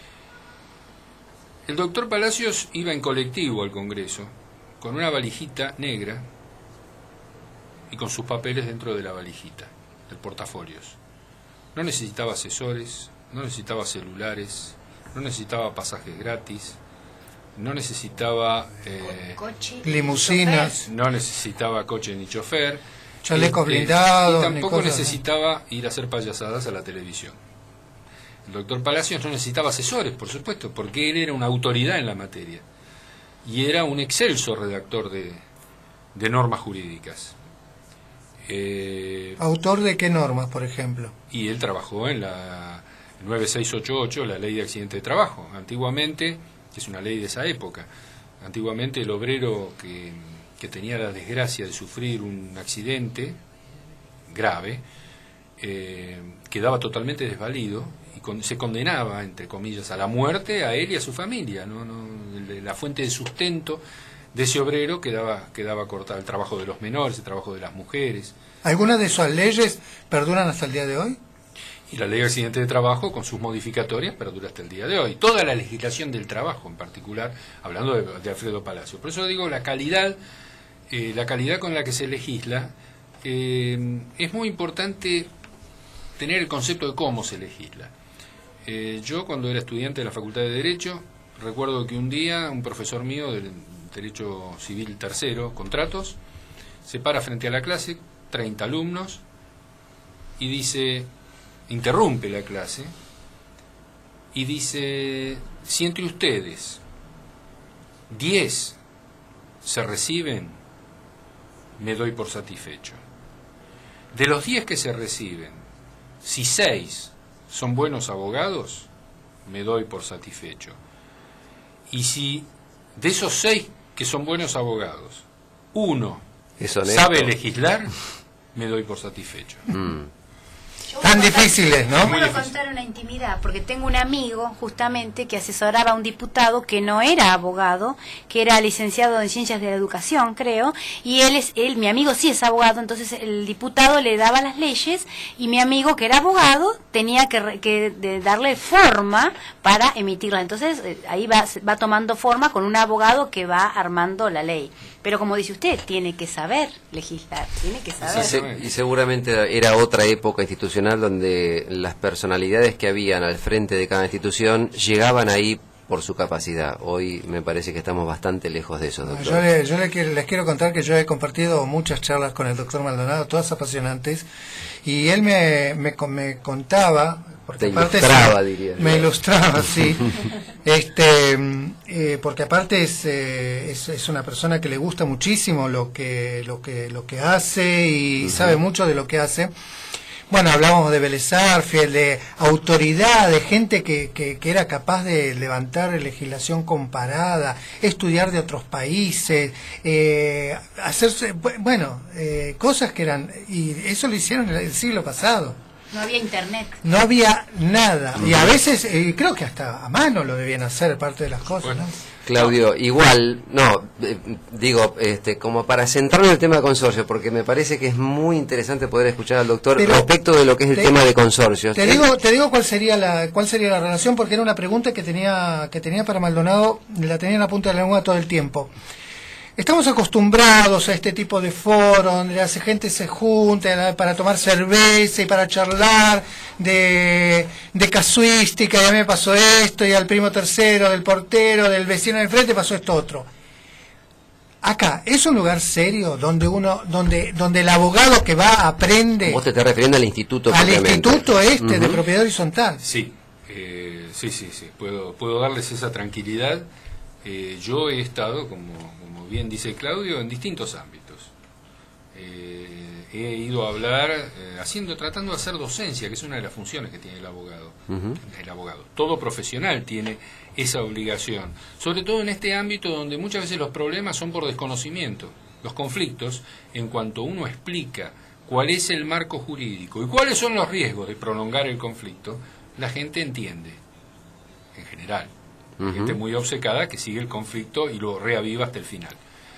El doctor Palacios iba en colectivo al Congreso con una valijita negra y con sus papeles dentro de la valijita, del portafolios. no necesitaba asesores, no necesitaba celulares, no necesitaba pasajes gratis, no necesitaba eh, coche, limusinas, no necesitaba coche ni chofer, chalecos este, blindados, y tampoco ni cosas, necesitaba ir a hacer payasadas a la televisión. El doctor Palacios no necesitaba asesores, por supuesto, porque él era una autoridad en la materia y era un excelso redactor de, de normas jurídicas. Eh, ¿Autor de qué normas, por ejemplo? Y él trabajó en la nueve seis ocho ocho, la ley de accidente de trabajo. Antiguamente, que es una ley de esa época, antiguamente el obrero que, que tenía la desgracia de sufrir un accidente grave, eh, quedaba totalmente desvalido y con, se condenaba, entre comillas, a la muerte a él y a su familia. No, no, la fuente de sustento de ese obrero quedaba, quedaba cortada. El trabajo de los menores, el trabajo de las mujeres. ¿Algunas de esas leyes perduran hasta el día de hoy? Y la ley de accidente de trabajo, con sus modificatorias, perdura hasta el día de hoy. Toda la legislación del trabajo, en particular, hablando de, de Alfredo Palacio. Por eso digo, la calidad, eh, la calidad con la que se legisla, eh, es muy importante tener el concepto de cómo se legisla. Eh, yo, cuando era estudiante de la Facultad de Derecho, recuerdo que un día un profesor mío del Derecho Civil Tercero, Contratos, se para frente a la clase, treinta alumnos, y dice, interrumpe la clase, y dice, si entre ustedes diez se reciben, me doy por satisfecho. De los diez que se reciben, si seis son buenos abogados, me doy por satisfecho. Y si de esos seis que son buenos abogados, uno sabe legislar, me doy por satisfecho. Mm. Tan difíciles, ¿no? Yo puedo contar una intimidad, porque tengo un amigo justamente que asesoraba a un diputado que no era abogado, que era licenciado en Ciencias de la Educación, creo, y él es él, mi amigo sí es abogado, entonces el diputado le daba las leyes y mi amigo que era abogado tenía que, que de darle forma para emitirla. Entonces eh, ahí va, va tomando forma con un abogado que va armando la ley. Pero como dice usted, tiene que saber legislar, tiene que saber. Y, se, y seguramente era otra época institucional donde las personalidades que habían al frente de cada institución llegaban ahí por su capacidad. Hoy me parece que estamos bastante lejos de eso, doctor. Yo, le, yo le quiero, les quiero contar que yo he compartido muchas charlas con el doctor Maldonado, todas apasionantes, y él me, me, me contaba... Porque Te aparte ilustraba, es, diría. Me ilustraba, sí. este, eh, porque aparte es, eh, es es una persona que le gusta muchísimo lo que lo que lo que hace y uh-huh. sabe mucho de lo que hace. Bueno, hablamos de Vélez Sarsfield, de autoridad, de gente que, que, que era capaz de levantar legislación comparada, estudiar de otros países, eh, hacerse, bueno, eh, cosas que eran, y eso lo hicieron en el siglo pasado. No había internet. No había nada. Y a veces, eh, creo que hasta a mano lo debían hacer, parte de las cosas, ¿no? Claudio, igual, no, eh, digo, este, como para centrarnos en el tema de consorcio, porque me parece que es muy interesante poder escuchar al doctor Pero respecto de lo que es el te, tema de consorcios. Te digo, te digo cuál sería la, cuál sería la relación, porque era una pregunta que tenía, que tenía para Maldonado, la tenía en la punta de la lengua todo el tiempo. Estamos acostumbrados a este tipo de foros donde la gente se junta para tomar cerveza y para charlar de, de casuística, y a mí me pasó esto, y al primo tercero, del portero, del vecino del frente pasó esto otro. Acá, ¿es un lugar serio donde uno, donde, donde el abogado que va aprende? Vos te estás refiriendo al instituto. Al instituto este uh-huh. de propiedad horizontal. Sí, eh, sí, sí, sí, puedo, puedo darles esa tranquilidad. Eh, yo he estado, como, como bien dice Claudio, en distintos ámbitos. Eh, he ido a hablar, eh, haciendo, tratando de hacer docencia, que es una de las funciones que tiene el abogado. Uh-huh. El abogado, todo profesional tiene esa obligación, sobre todo en este ámbito donde muchas veces los problemas son por desconocimiento. Los conflictos, en cuanto uno explica cuál es el marco jurídico y cuáles son los riesgos de prolongar el conflicto, la gente entiende, en general. Uh-huh. Gente muy obcecada que sigue el conflicto y lo reaviva hasta el final.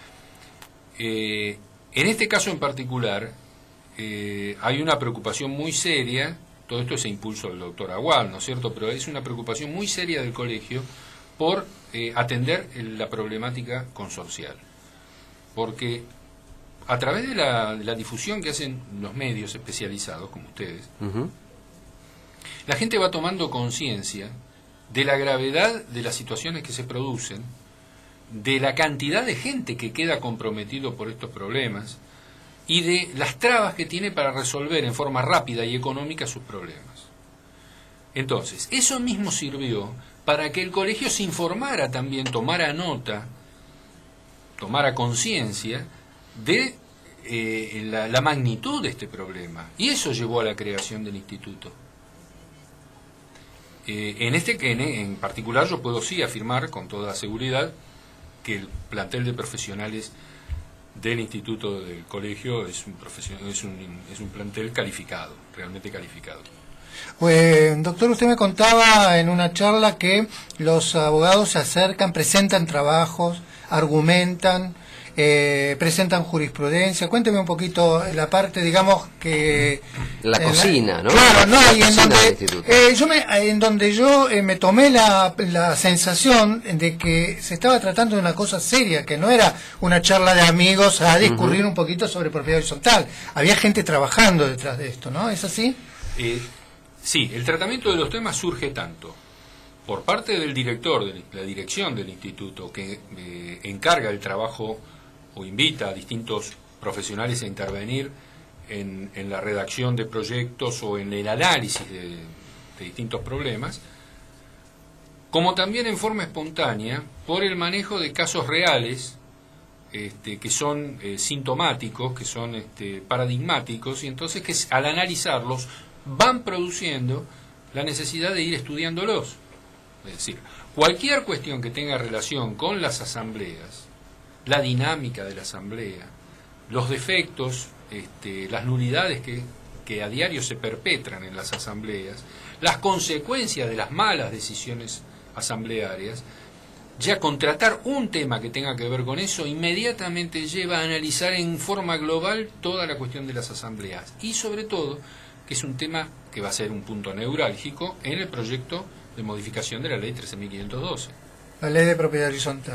Eh, en este caso en particular, eh, hay una preocupación muy seria, todo esto es a impulso del doctor Agual, ¿no es cierto?, pero es una preocupación muy seria del colegio por eh, atender la problemática consorcial. Porque a través de la, de la difusión que hacen los medios especializados, como ustedes, uh-huh. la gente va tomando conciencia de la gravedad de las situaciones que se producen, de la cantidad de gente que queda comprometido por estos problemas y de las trabas que tiene para resolver en forma rápida y económica sus problemas. Entonces, eso mismo sirvió para que el colegio se informara también, tomara nota, tomara conciencia de eh, la, la magnitud de este problema. Y eso llevó a la creación del instituto. Eh, en este en, en particular yo puedo sí afirmar con toda seguridad que el plantel de profesionales del instituto del colegio es un, es un, es un plantel calificado, realmente calificado. Eh, doctor, usted me contaba en una charla que los abogados se acercan, presentan trabajos, argumentan, eh, presentan jurisprudencia. Cuénteme un poquito la parte, digamos, que... La cocina, la, ¿no? Claro, no, la y en donde, eh, yo me, en donde yo eh, me tomé la, la sensación de que se estaba tratando de una cosa seria, que no era una charla de amigos a discurrir uh-huh. un poquito sobre propiedad horizontal. Había gente trabajando detrás de esto, ¿no? ¿Es así? Eh, sí, el tratamiento de los temas surge tanto por parte del director, de la dirección del instituto, que eh, encarga el trabajo o invita a distintos profesionales a intervenir en, en la redacción de proyectos o en el análisis de, de distintos problemas, como también en forma espontánea por el manejo de casos reales este, que son eh, sintomáticos, que son este, paradigmáticos, y entonces que al analizarlos van produciendo la necesidad de ir estudiándolos. Es decir, cualquier cuestión que tenga relación con las asambleas, la dinámica de la asamblea, los defectos, este, las nulidades que, que a diario se perpetran en las asambleas, las consecuencias de las malas decisiones asamblearias, ya contratar un tema que tenga que ver con eso inmediatamente lleva a analizar en forma global toda la cuestión de las asambleas y sobre todo que es un tema que va a ser un punto neurálgico en el proyecto de modificación de la ley trece mil quinientos doce. La ley de propiedad horizontal.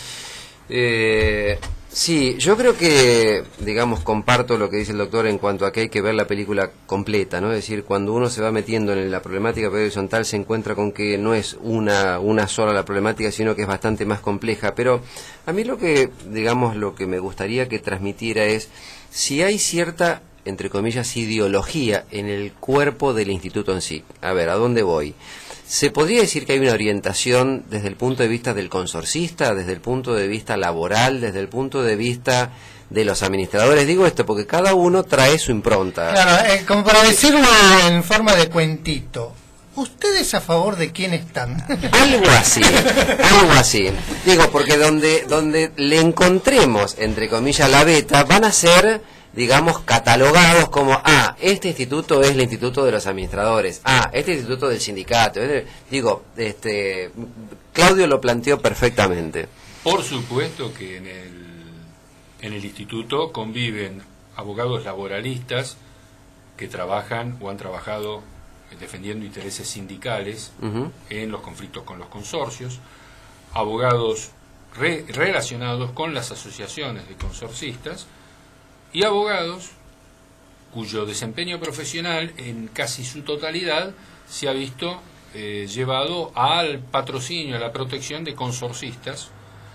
Eh, sí, yo creo que, digamos, comparto lo que dice el doctor en cuanto a que hay que ver la película completa, ¿no? Es decir, cuando uno se va metiendo en la problemática horizontal se encuentra con que no es una, una sola la problemática, sino que es bastante más compleja. Pero a mí lo que, digamos, lo que me gustaría que transmitiera es si hay cierta, entre comillas, ideología en el cuerpo del instituto en sí. A ver, ¿a dónde voy? ¿Se podría decir que hay una orientación desde el punto de vista del consorcista, desde el punto de vista laboral, desde el punto de vista de los administradores? Digo esto porque cada uno trae su impronta. Claro, eh, como para decirlo en forma de cuentito, ¿ustedes a favor de quién están? Algo así, algo así. Digo, porque donde, donde le encontremos, entre comillas, la beta, van a ser, digamos, catalogados como, ah, este instituto es el instituto de los administradores, ah, este instituto del sindicato. Este, digo, este, Claudio lo planteó perfectamente. Por supuesto que en el, en el instituto conviven abogados laboralistas que trabajan o han trabajado defendiendo intereses sindicales uh-huh. en los conflictos con los consorcios, abogados re, relacionados con las asociaciones de consorcistas, y abogados cuyo desempeño profesional en casi su totalidad se ha visto eh, llevado al patrocinio, a la protección de consorcistas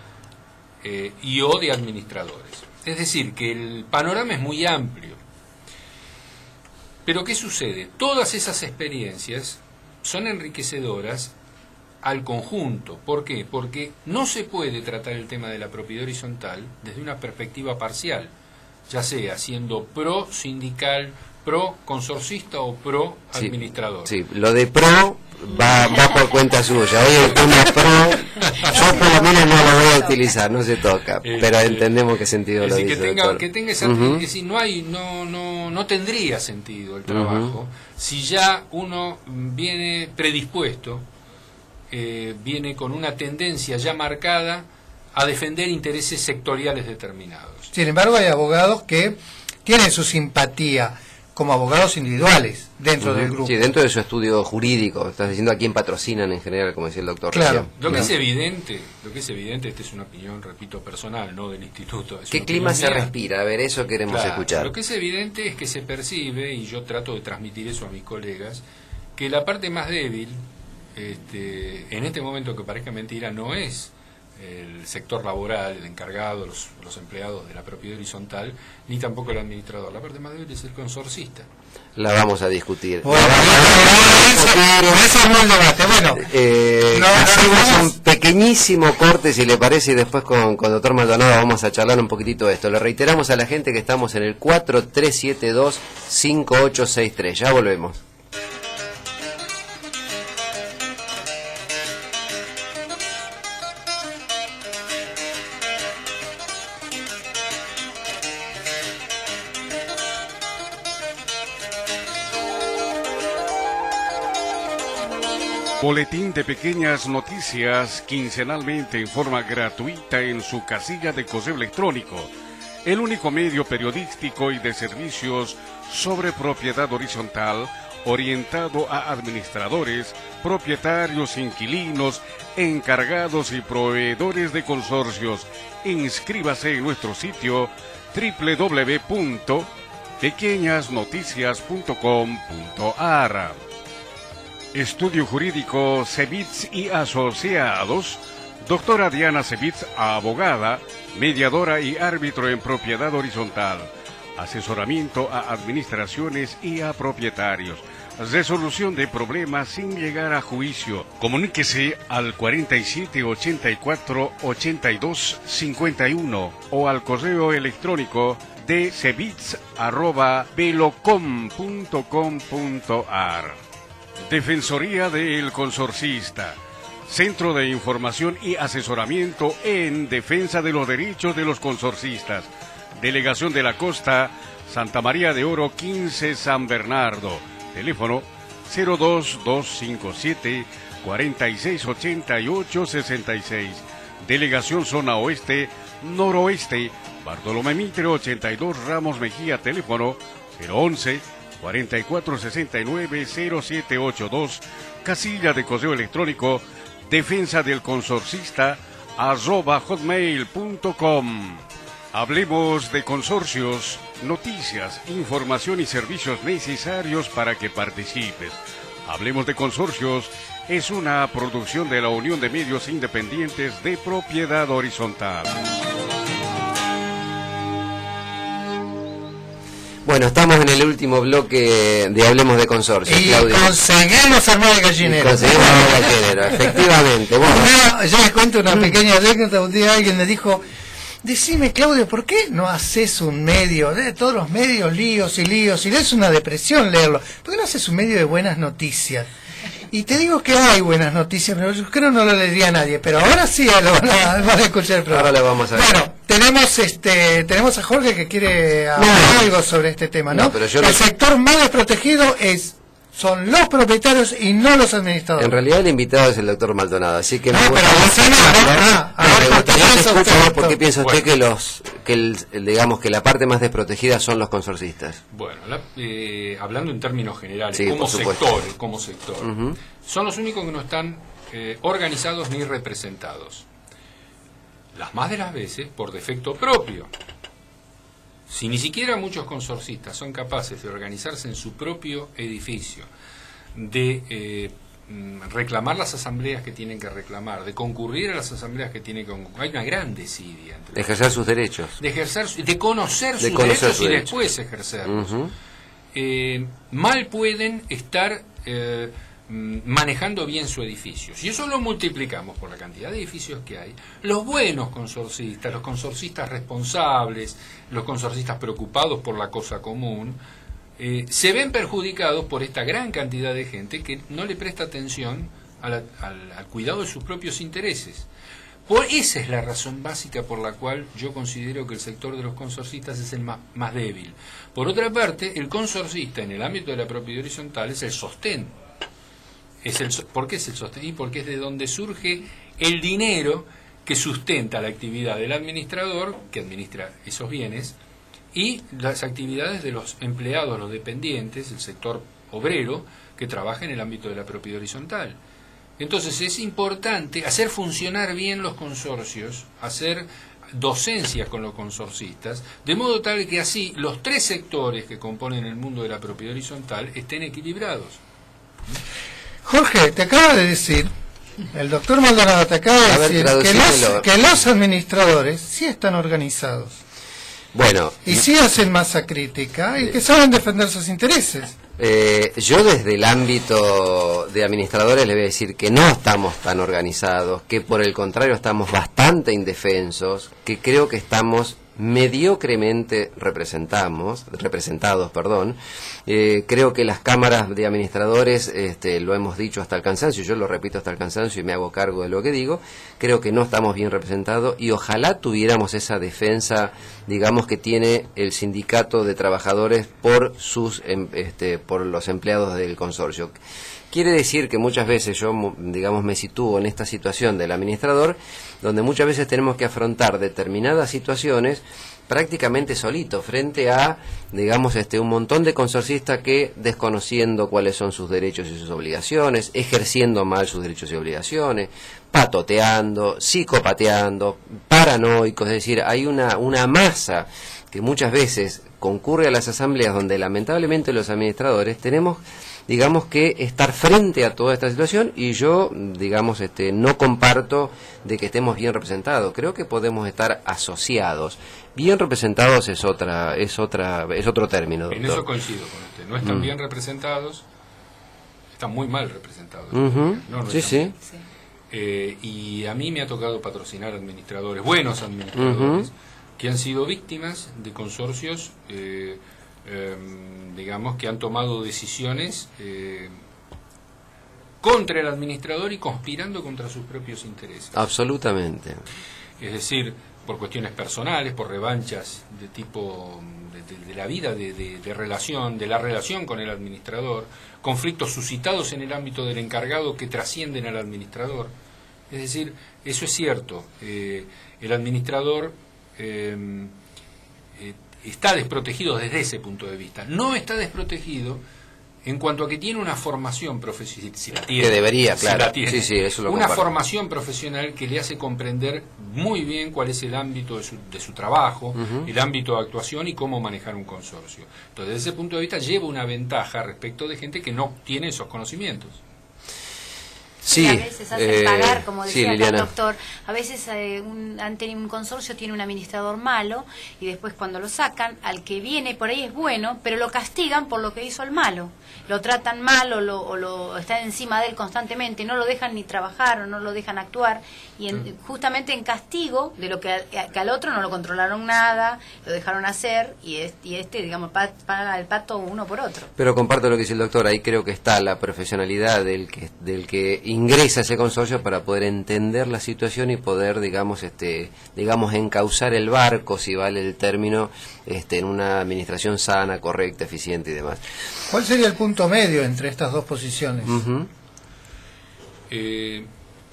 eh, y o de administradores. Es decir, que el panorama es muy amplio. Pero ¿qué sucede? Todas esas experiencias son enriquecedoras al conjunto. ¿Por qué? Porque no se puede tratar el tema de la propiedad horizontal desde una perspectiva parcial, ya sea siendo pro sindical, pro consorcista o pro administrador. Sí, sí, lo de pro va, va por cuenta suya. Hoy el tema pro, yo por lo menos no lo voy a utilizar, no se toca, eh, pero entendemos qué sentido lo dice. Que tenga, que tenga esa, uh-huh. que si no hay, no, no, no tendría sentido el trabajo uh-huh. si ya uno viene predispuesto, eh, viene con una tendencia ya marcada a defender intereses sectoriales determinados. Sin embargo, hay abogados que tienen su simpatía como abogados individuales dentro uh-huh. del grupo. Sí, dentro de su estudio jurídico. Estás diciendo a quién patrocinan en general, como decía el doctor. Claro. Lo que ¿no? es evidente, lo que es evidente, esta es una opinión, repito, personal, no del instituto. ¿Qué clima se respira? A ver, eso queremos claro, escuchar. Lo que es evidente es que se percibe, y yo trato de transmitir eso a mis colegas, que la parte más débil, este, en este momento, que parezca mentira, no es el sector laboral, el encargado, los, los empleados de la propiedad horizontal, ni tampoco el administrador. La parte más débil es el consorcista. La vamos a discutir. Bueno, ese es el debate. Bueno, eh, no, hacemos no, no, un pequeñísimo corte, si le parece, y después con, con doctor Maldonado vamos a charlar un poquitito de esto. Le reiteramos a la gente que estamos en el cuatro tres siete dos, cinco ocho seis tres. Ya volvemos. Boletín de pequeñas noticias quincenalmente en forma gratuita en su casilla de correo electrónico. El único medio periodístico y de servicios sobre propiedad horizontal orientado a administradores, propietarios, inquilinos, encargados y proveedores de consorcios. Inscríbase en nuestro sitio doble u doble u doble u punto pequeñas noticias punto com punto a r. Estudio Jurídico Cebits y Asociados. Doctora Diana Cebits, abogada, mediadora y árbitro en propiedad horizontal. Asesoramiento a administraciones y a propietarios. Resolución de problemas sin llegar a juicio. Comuníquese al cuarenta y siete ochenta y cuatro ochenta y dos cincuenta y uno o al correo electrónico de cebits arroba velocom punto com punto a r. Defensoría del Consorcista. Centro de Información y Asesoramiento en defensa de los derechos de los consorcistas. Delegación de la Costa, Santa María de Oro quince, San Bernardo. Teléfono cero dos dos cinco siete, cuarenta y seis ochenta y ocho sesenta y seis. Delegación Zona Oeste, Noroeste, Bartolomé Mitre ochenta y dos, Ramos Mejía. Teléfono cero once, cuarenta y cuatro sesenta y nueve, cero siete ochenta y dos. Casilla de correo electrónico defensa del consorcista arroba hotmail punto com. Hablemos de consorcios, noticias, información y servicios necesarios para que participes. Hablemos de consorcios es una producción de la Unión de Medios Independientes de Propiedad Horizontal. Bueno, estamos en el último bloque de Hablemos de Consorcios, y Claudio. conseguimos armar el gallinero. Y conseguimos armar el gallinero, efectivamente. Bueno. Una, yo les cuento una pequeña anécdota. Un día alguien me dijo: decime, Claudio, ¿por qué no haces un medio? De todos los medios, líos y líos, y es una depresión leerlo. ¿Por qué no haces un medio de buenas noticias? Y te digo que hay buenas noticias, pero yo creo que no lo leería a nadie. Pero ahora sí lo van a, van a escuchar el programa. Ahora lo vamos a ver. Bueno, tenemos este tenemos a Jorge que quiere hablar no, algo sobre este tema, ¿no? no pero yo el lo... sector más desprotegido es son los propietarios y no los administradores. En realidad el invitado es el doctor Maldonado, así que... No, me pero gusta... no, ah, ah, me gustaría que escuchemos por qué piensa bueno. usted que los que el, el, digamos que la parte más desprotegida son los consorcistas. Bueno, la, eh, hablando en términos generales, Sí, como por supuesto. sector, como sector, Uh-huh. son los únicos que no están eh, organizados ni representados. Las más de las veces por defecto propio. Si ni siquiera muchos consorcistas son capaces de organizarse en su propio edificio, de eh, reclamar las asambleas que tienen que reclamar, de concurrir a las asambleas que tienen que concurrir, hay una gran desidia. Entre De ejercer sus derechos. de ejercer, de conocer sus De conocer derechos sus y derechos. después ejercerlos. Uh-huh. eh, mal pueden estar eh, manejando bien su edificio. Si eso lo multiplicamos por la cantidad de edificios que hay, los buenos consorcistas, los consorcistas responsables, los consorcistas preocupados por la cosa común, eh, se ven perjudicados por esta gran cantidad de gente que no le presta atención a la, al, al cuidado de sus propios intereses. Por esa es la razón básica por la cual yo considero que el sector de los consorcistas es el más, más débil. Por otra parte, el consorcista en el ámbito de la propiedad horizontal es el sostén. Es el, ¿Por qué es el sostén? Y porque es de donde surge el dinero que sustenta la actividad del administrador, que administra esos bienes, y las actividades de los empleados, los dependientes, el sector obrero, que trabaja en el ámbito de la propiedad horizontal. Entonces es importante hacer funcionar bien los consorcios, hacer docencia con los consorcistas, de modo tal que así los tres sectores que componen el mundo de la propiedad horizontal estén equilibrados. Jorge, te acaba de decir, el doctor Maldonado te acaba de A ver, decir que traducímelo. los, que los administradores sí están organizados. Bueno, Y sí hacen masa crítica y que saben defender sus intereses. Eh, yo desde el ámbito de administradores le voy a decir que no estamos tan organizados, que por el contrario estamos bastante indefensos, que creo que estamos mediocremente representamos, representados, perdón. Eh, creo que las cámaras de administradores, este, lo hemos dicho hasta el cansancio, yo lo repito hasta el cansancio y me hago cargo de lo que digo, creo que no estamos bien representados y ojalá tuviéramos esa defensa, digamos, que tiene el sindicato de trabajadores por sus, em, este, por los empleados del consorcio. Quiere decir que muchas veces yo, digamos, me sitúo en esta situación del administrador, donde muchas veces tenemos que afrontar determinadas situaciones prácticamente solito, frente a, digamos, este un montón de consorcistas que, desconociendo cuáles son sus derechos y sus obligaciones, ejerciendo mal sus derechos y obligaciones, patoteando, psicopateando, paranoicos, es decir, hay una, una masa que muchas veces concurre a las asambleas donde lamentablemente los administradores tenemos, digamos, que estar frente a toda esta situación, y yo, digamos, este no comparto de que estemos bien representados. Creo que podemos estar asociados. Bien representados es otra es otra es otro término, doctor. En eso coincido con usted. No están mm. bien representados, están muy mal representados. Uh-huh. no, no sí, sí. sí. Eh, y a mí me ha tocado patrocinar administradores, buenos administradores, uh-huh. que han sido víctimas de consorcios, eh, eh, digamos, que han tomado decisiones eh, contra el administrador y conspirando contra sus propios intereses. Absolutamente. Es decir, por cuestiones personales, por revanchas de tipo de, de, de la vida, de, de, de relación, de la relación con el administrador, conflictos suscitados en el ámbito del encargado que trascienden al administrador. Es decir, eso es cierto. Eh, el administrador eh, eh, está desprotegido desde ese punto de vista. No está desprotegido en cuanto a que tiene una formación profesional, si la tiene, que debería, si claro, la tiene, sí, sí, eso lo una comparto. formación profesional que le hace comprender muy bien cuál es el ámbito de su, de su trabajo, uh-huh. el ámbito de actuación y cómo manejar un consorcio. Entonces, desde ese punto de vista, lleva una ventaja respecto de gente que no tiene esos conocimientos. Sí, a veces hacen eh, pagar, como decía sí, acá el doctor, a veces eh, un, han tenido un consorcio, tiene un administrador malo y después cuando lo sacan, al que viene por ahí es bueno, pero lo castigan por lo que hizo el malo. Lo tratan mal o lo, o lo están encima de él constantemente, no lo dejan ni trabajar o no lo dejan actuar, y en, justamente en castigo de lo que, a, que al otro no lo controlaron nada, lo dejaron hacer, y, es, y este, digamos, paga el pato uno por otro. Pero comparto lo que dice el doctor, ahí creo que está la profesionalidad del que, del que ingresa a ese consorcio para poder entender la situación y poder, digamos, este, digamos, encauzar el barco, si vale el término, este, en una administración sana, correcta, eficiente y demás. ¿Cuál sería el punto medio entre estas dos posiciones? Uh-huh. eh,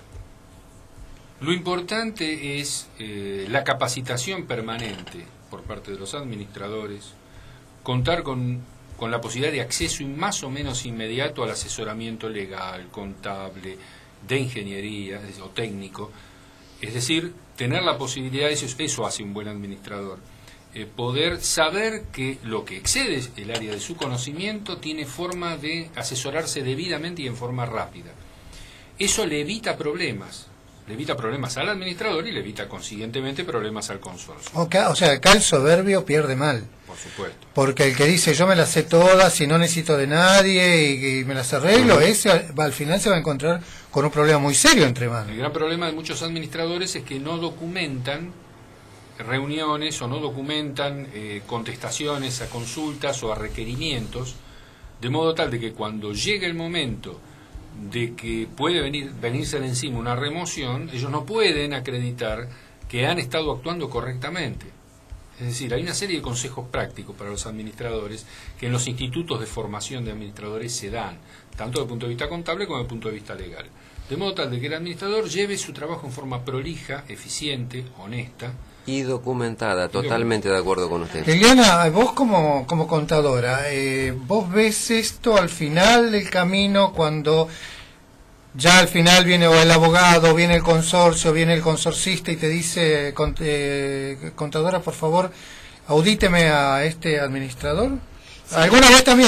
lo importante es eh, la capacitación permanente por parte de los administradores, contar con, con la posibilidad de acceso más o menos inmediato al asesoramiento legal, contable, de ingeniería o técnico, es decir, tener la posibilidad, eso, eso hace un buen administrador, eh, poder saber que lo que excede el área de su conocimiento tiene forma de asesorarse debidamente y en forma rápida. Eso le evita problemas, le evita problemas al administrador y le evita consiguientemente problemas al consorcio. Okay, o sea, acá el soberbio pierde mal. Por supuesto. Porque el que dice yo me las sé todas y no necesito de nadie y, y me las arreglo, uh-huh. ese al, al final se va a encontrar con un problema muy serio entre manos. El gran problema de muchos administradores es que no documentan reuniones o no documentan eh, contestaciones a consultas o a requerimientos, de modo tal de que cuando llegue el momento de que puede venir venirse de encima una remoción, ellos no pueden acreditar que han estado actuando correctamente. Es decir, hay una serie de consejos prácticos para los administradores que en los institutos de formación de administradores se dan, tanto desde el punto de vista contable como desde el punto de vista legal. De modo tal de que el administrador lleve su trabajo en forma prolija, eficiente, honesta. Y documentada, totalmente de acuerdo con usted. Liliana, vos como, como contadora, eh, ¿vos ves esto al final del camino cuando ya al final viene o el abogado, viene el consorcio, viene el consorcista y te dice, eh, contadora, por favor, audíteme a este administrador? Sí. ¿Alguna vez también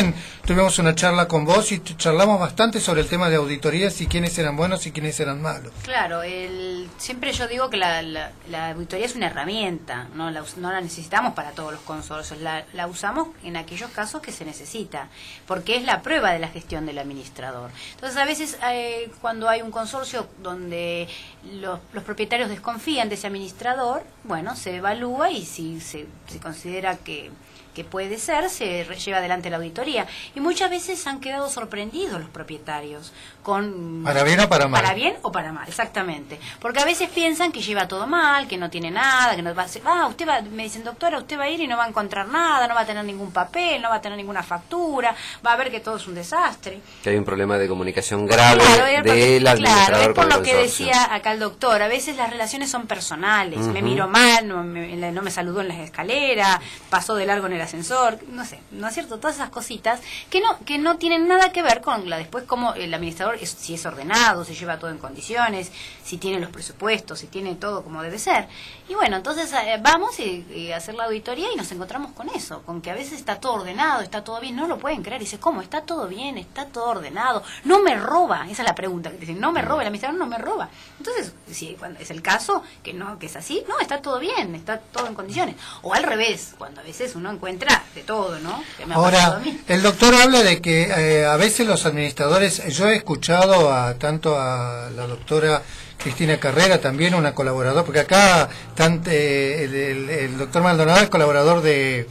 tuvimos una charla con vos y charlamos bastante sobre el tema de auditorías y quiénes eran buenos y quiénes eran malos. Claro, el, siempre yo digo que la, la, la auditoría es una herramienta, no la, no la necesitamos para todos los consorcios, la, la usamos en aquellos casos que se necesita, porque es la prueba de la gestión del administrador. Entonces, a veces eh, cuando hay un consorcio donde los, los propietarios desconfían de ese administrador, bueno, se evalúa y si se, se considera que que puede ser, se lleva adelante la auditoría. Y muchas veces han quedado sorprendidos los propietarios con... ¿Para bien o para mal? Para bien o para mal, exactamente. Porque a veces piensan que lleva todo mal, que no tiene nada, que no va a ser... Ah, usted va, me dicen, doctora, usted va a ir y no va a encontrar nada, no va a tener ningún papel, no va a tener ninguna factura, va a ver que todo es un desastre. Que hay un problema de comunicación grave claro, del administrador. Claro, es por con el lo que consorcio. decía acá el doctor, a veces las relaciones son personales, Uh-huh. me miró mal, no me, no me saludó en las escaleras, pasó de largo en el ascensor, no sé, ¿no es cierto? Todas esas cositas que no que no tienen nada que ver con la después cómo el administrador, es, si es ordenado, si lleva todo en condiciones, si tiene los presupuestos, si tiene todo como debe ser. Y bueno, entonces eh, vamos y, y hacer la auditoría y nos encontramos con eso, con que a veces está todo ordenado, está todo bien, no lo pueden creer, dice, ¿cómo? Está todo bien, está todo ordenado, no me roba, esa es la pregunta, que dicen, no me roba, el administrador no me roba. Entonces, si cuando es el caso, que no, que es así, no, está todo bien, está todo en condiciones. O al revés, cuando a veces uno encuentra de todo, ¿no? Que me ha pasado Ahora, a mí. el doctor habla de que eh, a veces los administradores, yo he escuchado a tanto a la doctora Cristina Carrera, también una colaboradora, porque acá tant, eh, el, el, el doctor Maldonado es colaborador de,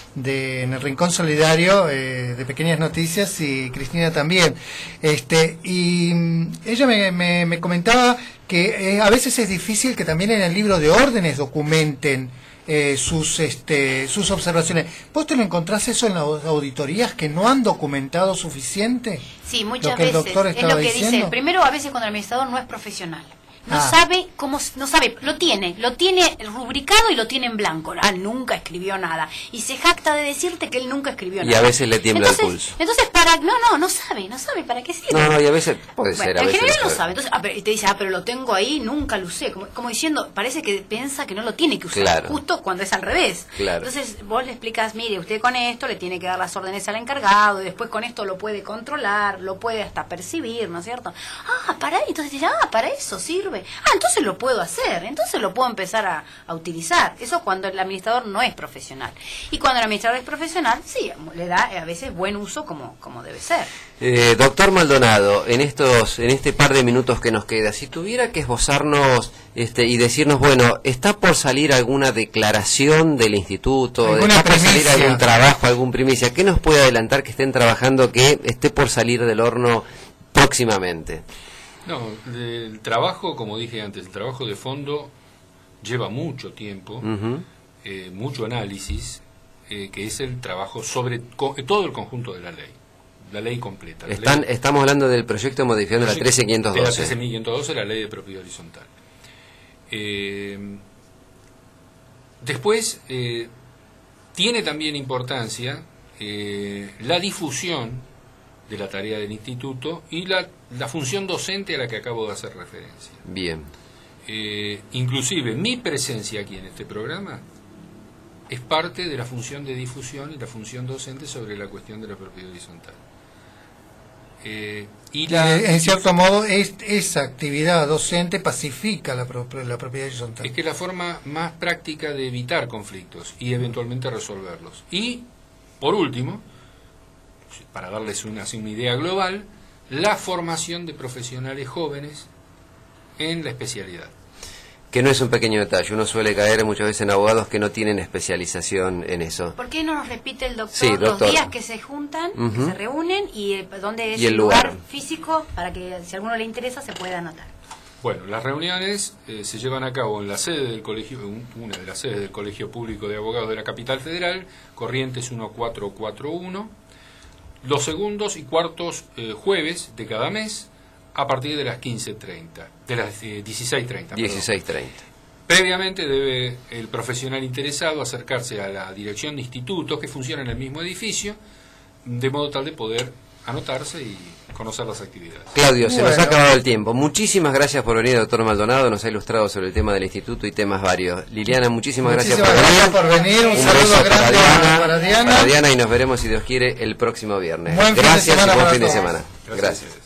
de en el Rincón Solidario eh, de Pequeñas Noticias y Cristina también. Este y mm, ella me, me, me comentaba que eh, a veces es difícil que también en el libro de órdenes documenten Eh, sus este sus observaciones. ¿Vos te lo encontrás eso en las auditorías que no han documentado suficiente? Sí, muchas lo que el veces. doctor Es estaba lo que diciendo. dice. Primero, a veces cuando el administrador no es profesional. No Ah. sabe cómo, no sabe, lo tiene, lo tiene rubricado y lo tiene en blanco. Ah, nunca escribió nada. Y se jacta de decirte que él nunca escribió Y nada. a veces le tiembla entonces, el pulso. Entonces, para, no, no, no sabe, no sabe para qué sirve. No, no, y a veces puede Bueno, ser. A en veces general no lo sabe. Entonces, ah, pero, y te dice, ah, pero lo tengo ahí, nunca lo usé. Como, como diciendo, parece que piensa que no lo tiene que usar. Claro. Justo cuando es al revés. Claro. Entonces, vos le explicas, mire, usted con esto le tiene que dar las órdenes al encargado, y después con esto lo puede controlar, lo puede hasta percibir, ¿no es cierto? Ah, para ahí. Entonces dice, ah, para eso sirve. Ah, entonces lo puedo hacer. Entonces lo puedo empezar a, a utilizar. Eso cuando el administrador no es profesional. Y cuando el administrador es profesional, sí, le da a veces buen uso como, como debe ser. Eh, doctor Maldonado, en estos, en este par de minutos que nos queda, si tuviera que esbozarnos este, y decirnos, bueno, ¿está por salir alguna declaración del instituto? ¿Alguna ¿Está por salir primicia? algún trabajo, algún primicia? ¿Qué nos puede adelantar que estén trabajando, que esté por salir del horno próximamente? No, el trabajo, como dije antes, el trabajo de fondo lleva mucho tiempo, Uh-huh. eh, mucho análisis, eh, que es el trabajo sobre co- todo el conjunto de la ley, la ley completa. La Están, ley, estamos hablando del proyecto de modificación de la trece mil quinientos de la doce. trece mil quinientos doce, la ley de propiedad horizontal. Eh, después, eh, tiene también importancia eh, la difusión de la tarea del instituto y la, la función docente a la que acabo de hacer referencia. Bien. Eh, inclusive mi presencia aquí en este programa es parte de la función de difusión y la función docente sobre la cuestión de la propiedad horizontal. Eh, y la, Eh, en cierto modo, es, esa actividad docente pacifica la, pro- la propiedad horizontal. es que es la forma más práctica de evitar conflictos y eventualmente resolverlos. Y, por último, para darles una, así una idea global, la formación de profesionales jóvenes en la especialidad. Que no es un pequeño detalle, uno suele caer muchas veces en abogados que no tienen especialización en eso. ¿Por qué no nos repite el doctor, Sí, doctor. los días que se juntan, que Ujú. se reúnen y eh, dónde es Y el el lugar. lugar. físico para que si a alguno le interesa se pueda anotar? Bueno, las reuniones eh, se llevan a cabo en la sede del colegio, un- una de las sedes del Colegio Público de Abogados de la Capital Federal, Corrientes mil cuatrocientos cuarenta y uno, los segundos y cuartos eh, jueves de cada mes a partir de las quince treinta, de las eh, dieciséis treinta. perdón. dieciséis treinta. Previamente debe el profesional interesado acercarse a la dirección de institutos que funciona en el mismo edificio, de modo tal de poder anotarse y conocer las actividades. Claudio, se Bueno. nos ha acabado el tiempo. Muchísimas gracias por venir, doctor Maldonado. Nos ha ilustrado sobre el tema del instituto y temas varios. Liliana, muchísimas, Muchísimas gracias, gracias por, por venir. venir. Un, Un saludo beso grande para Diana, para Diana. para Diana y nos veremos, si Dios quiere, el próximo viernes. Buen fin de Gracias semana y buen para fin de todos. semana. Gracias. Gracias.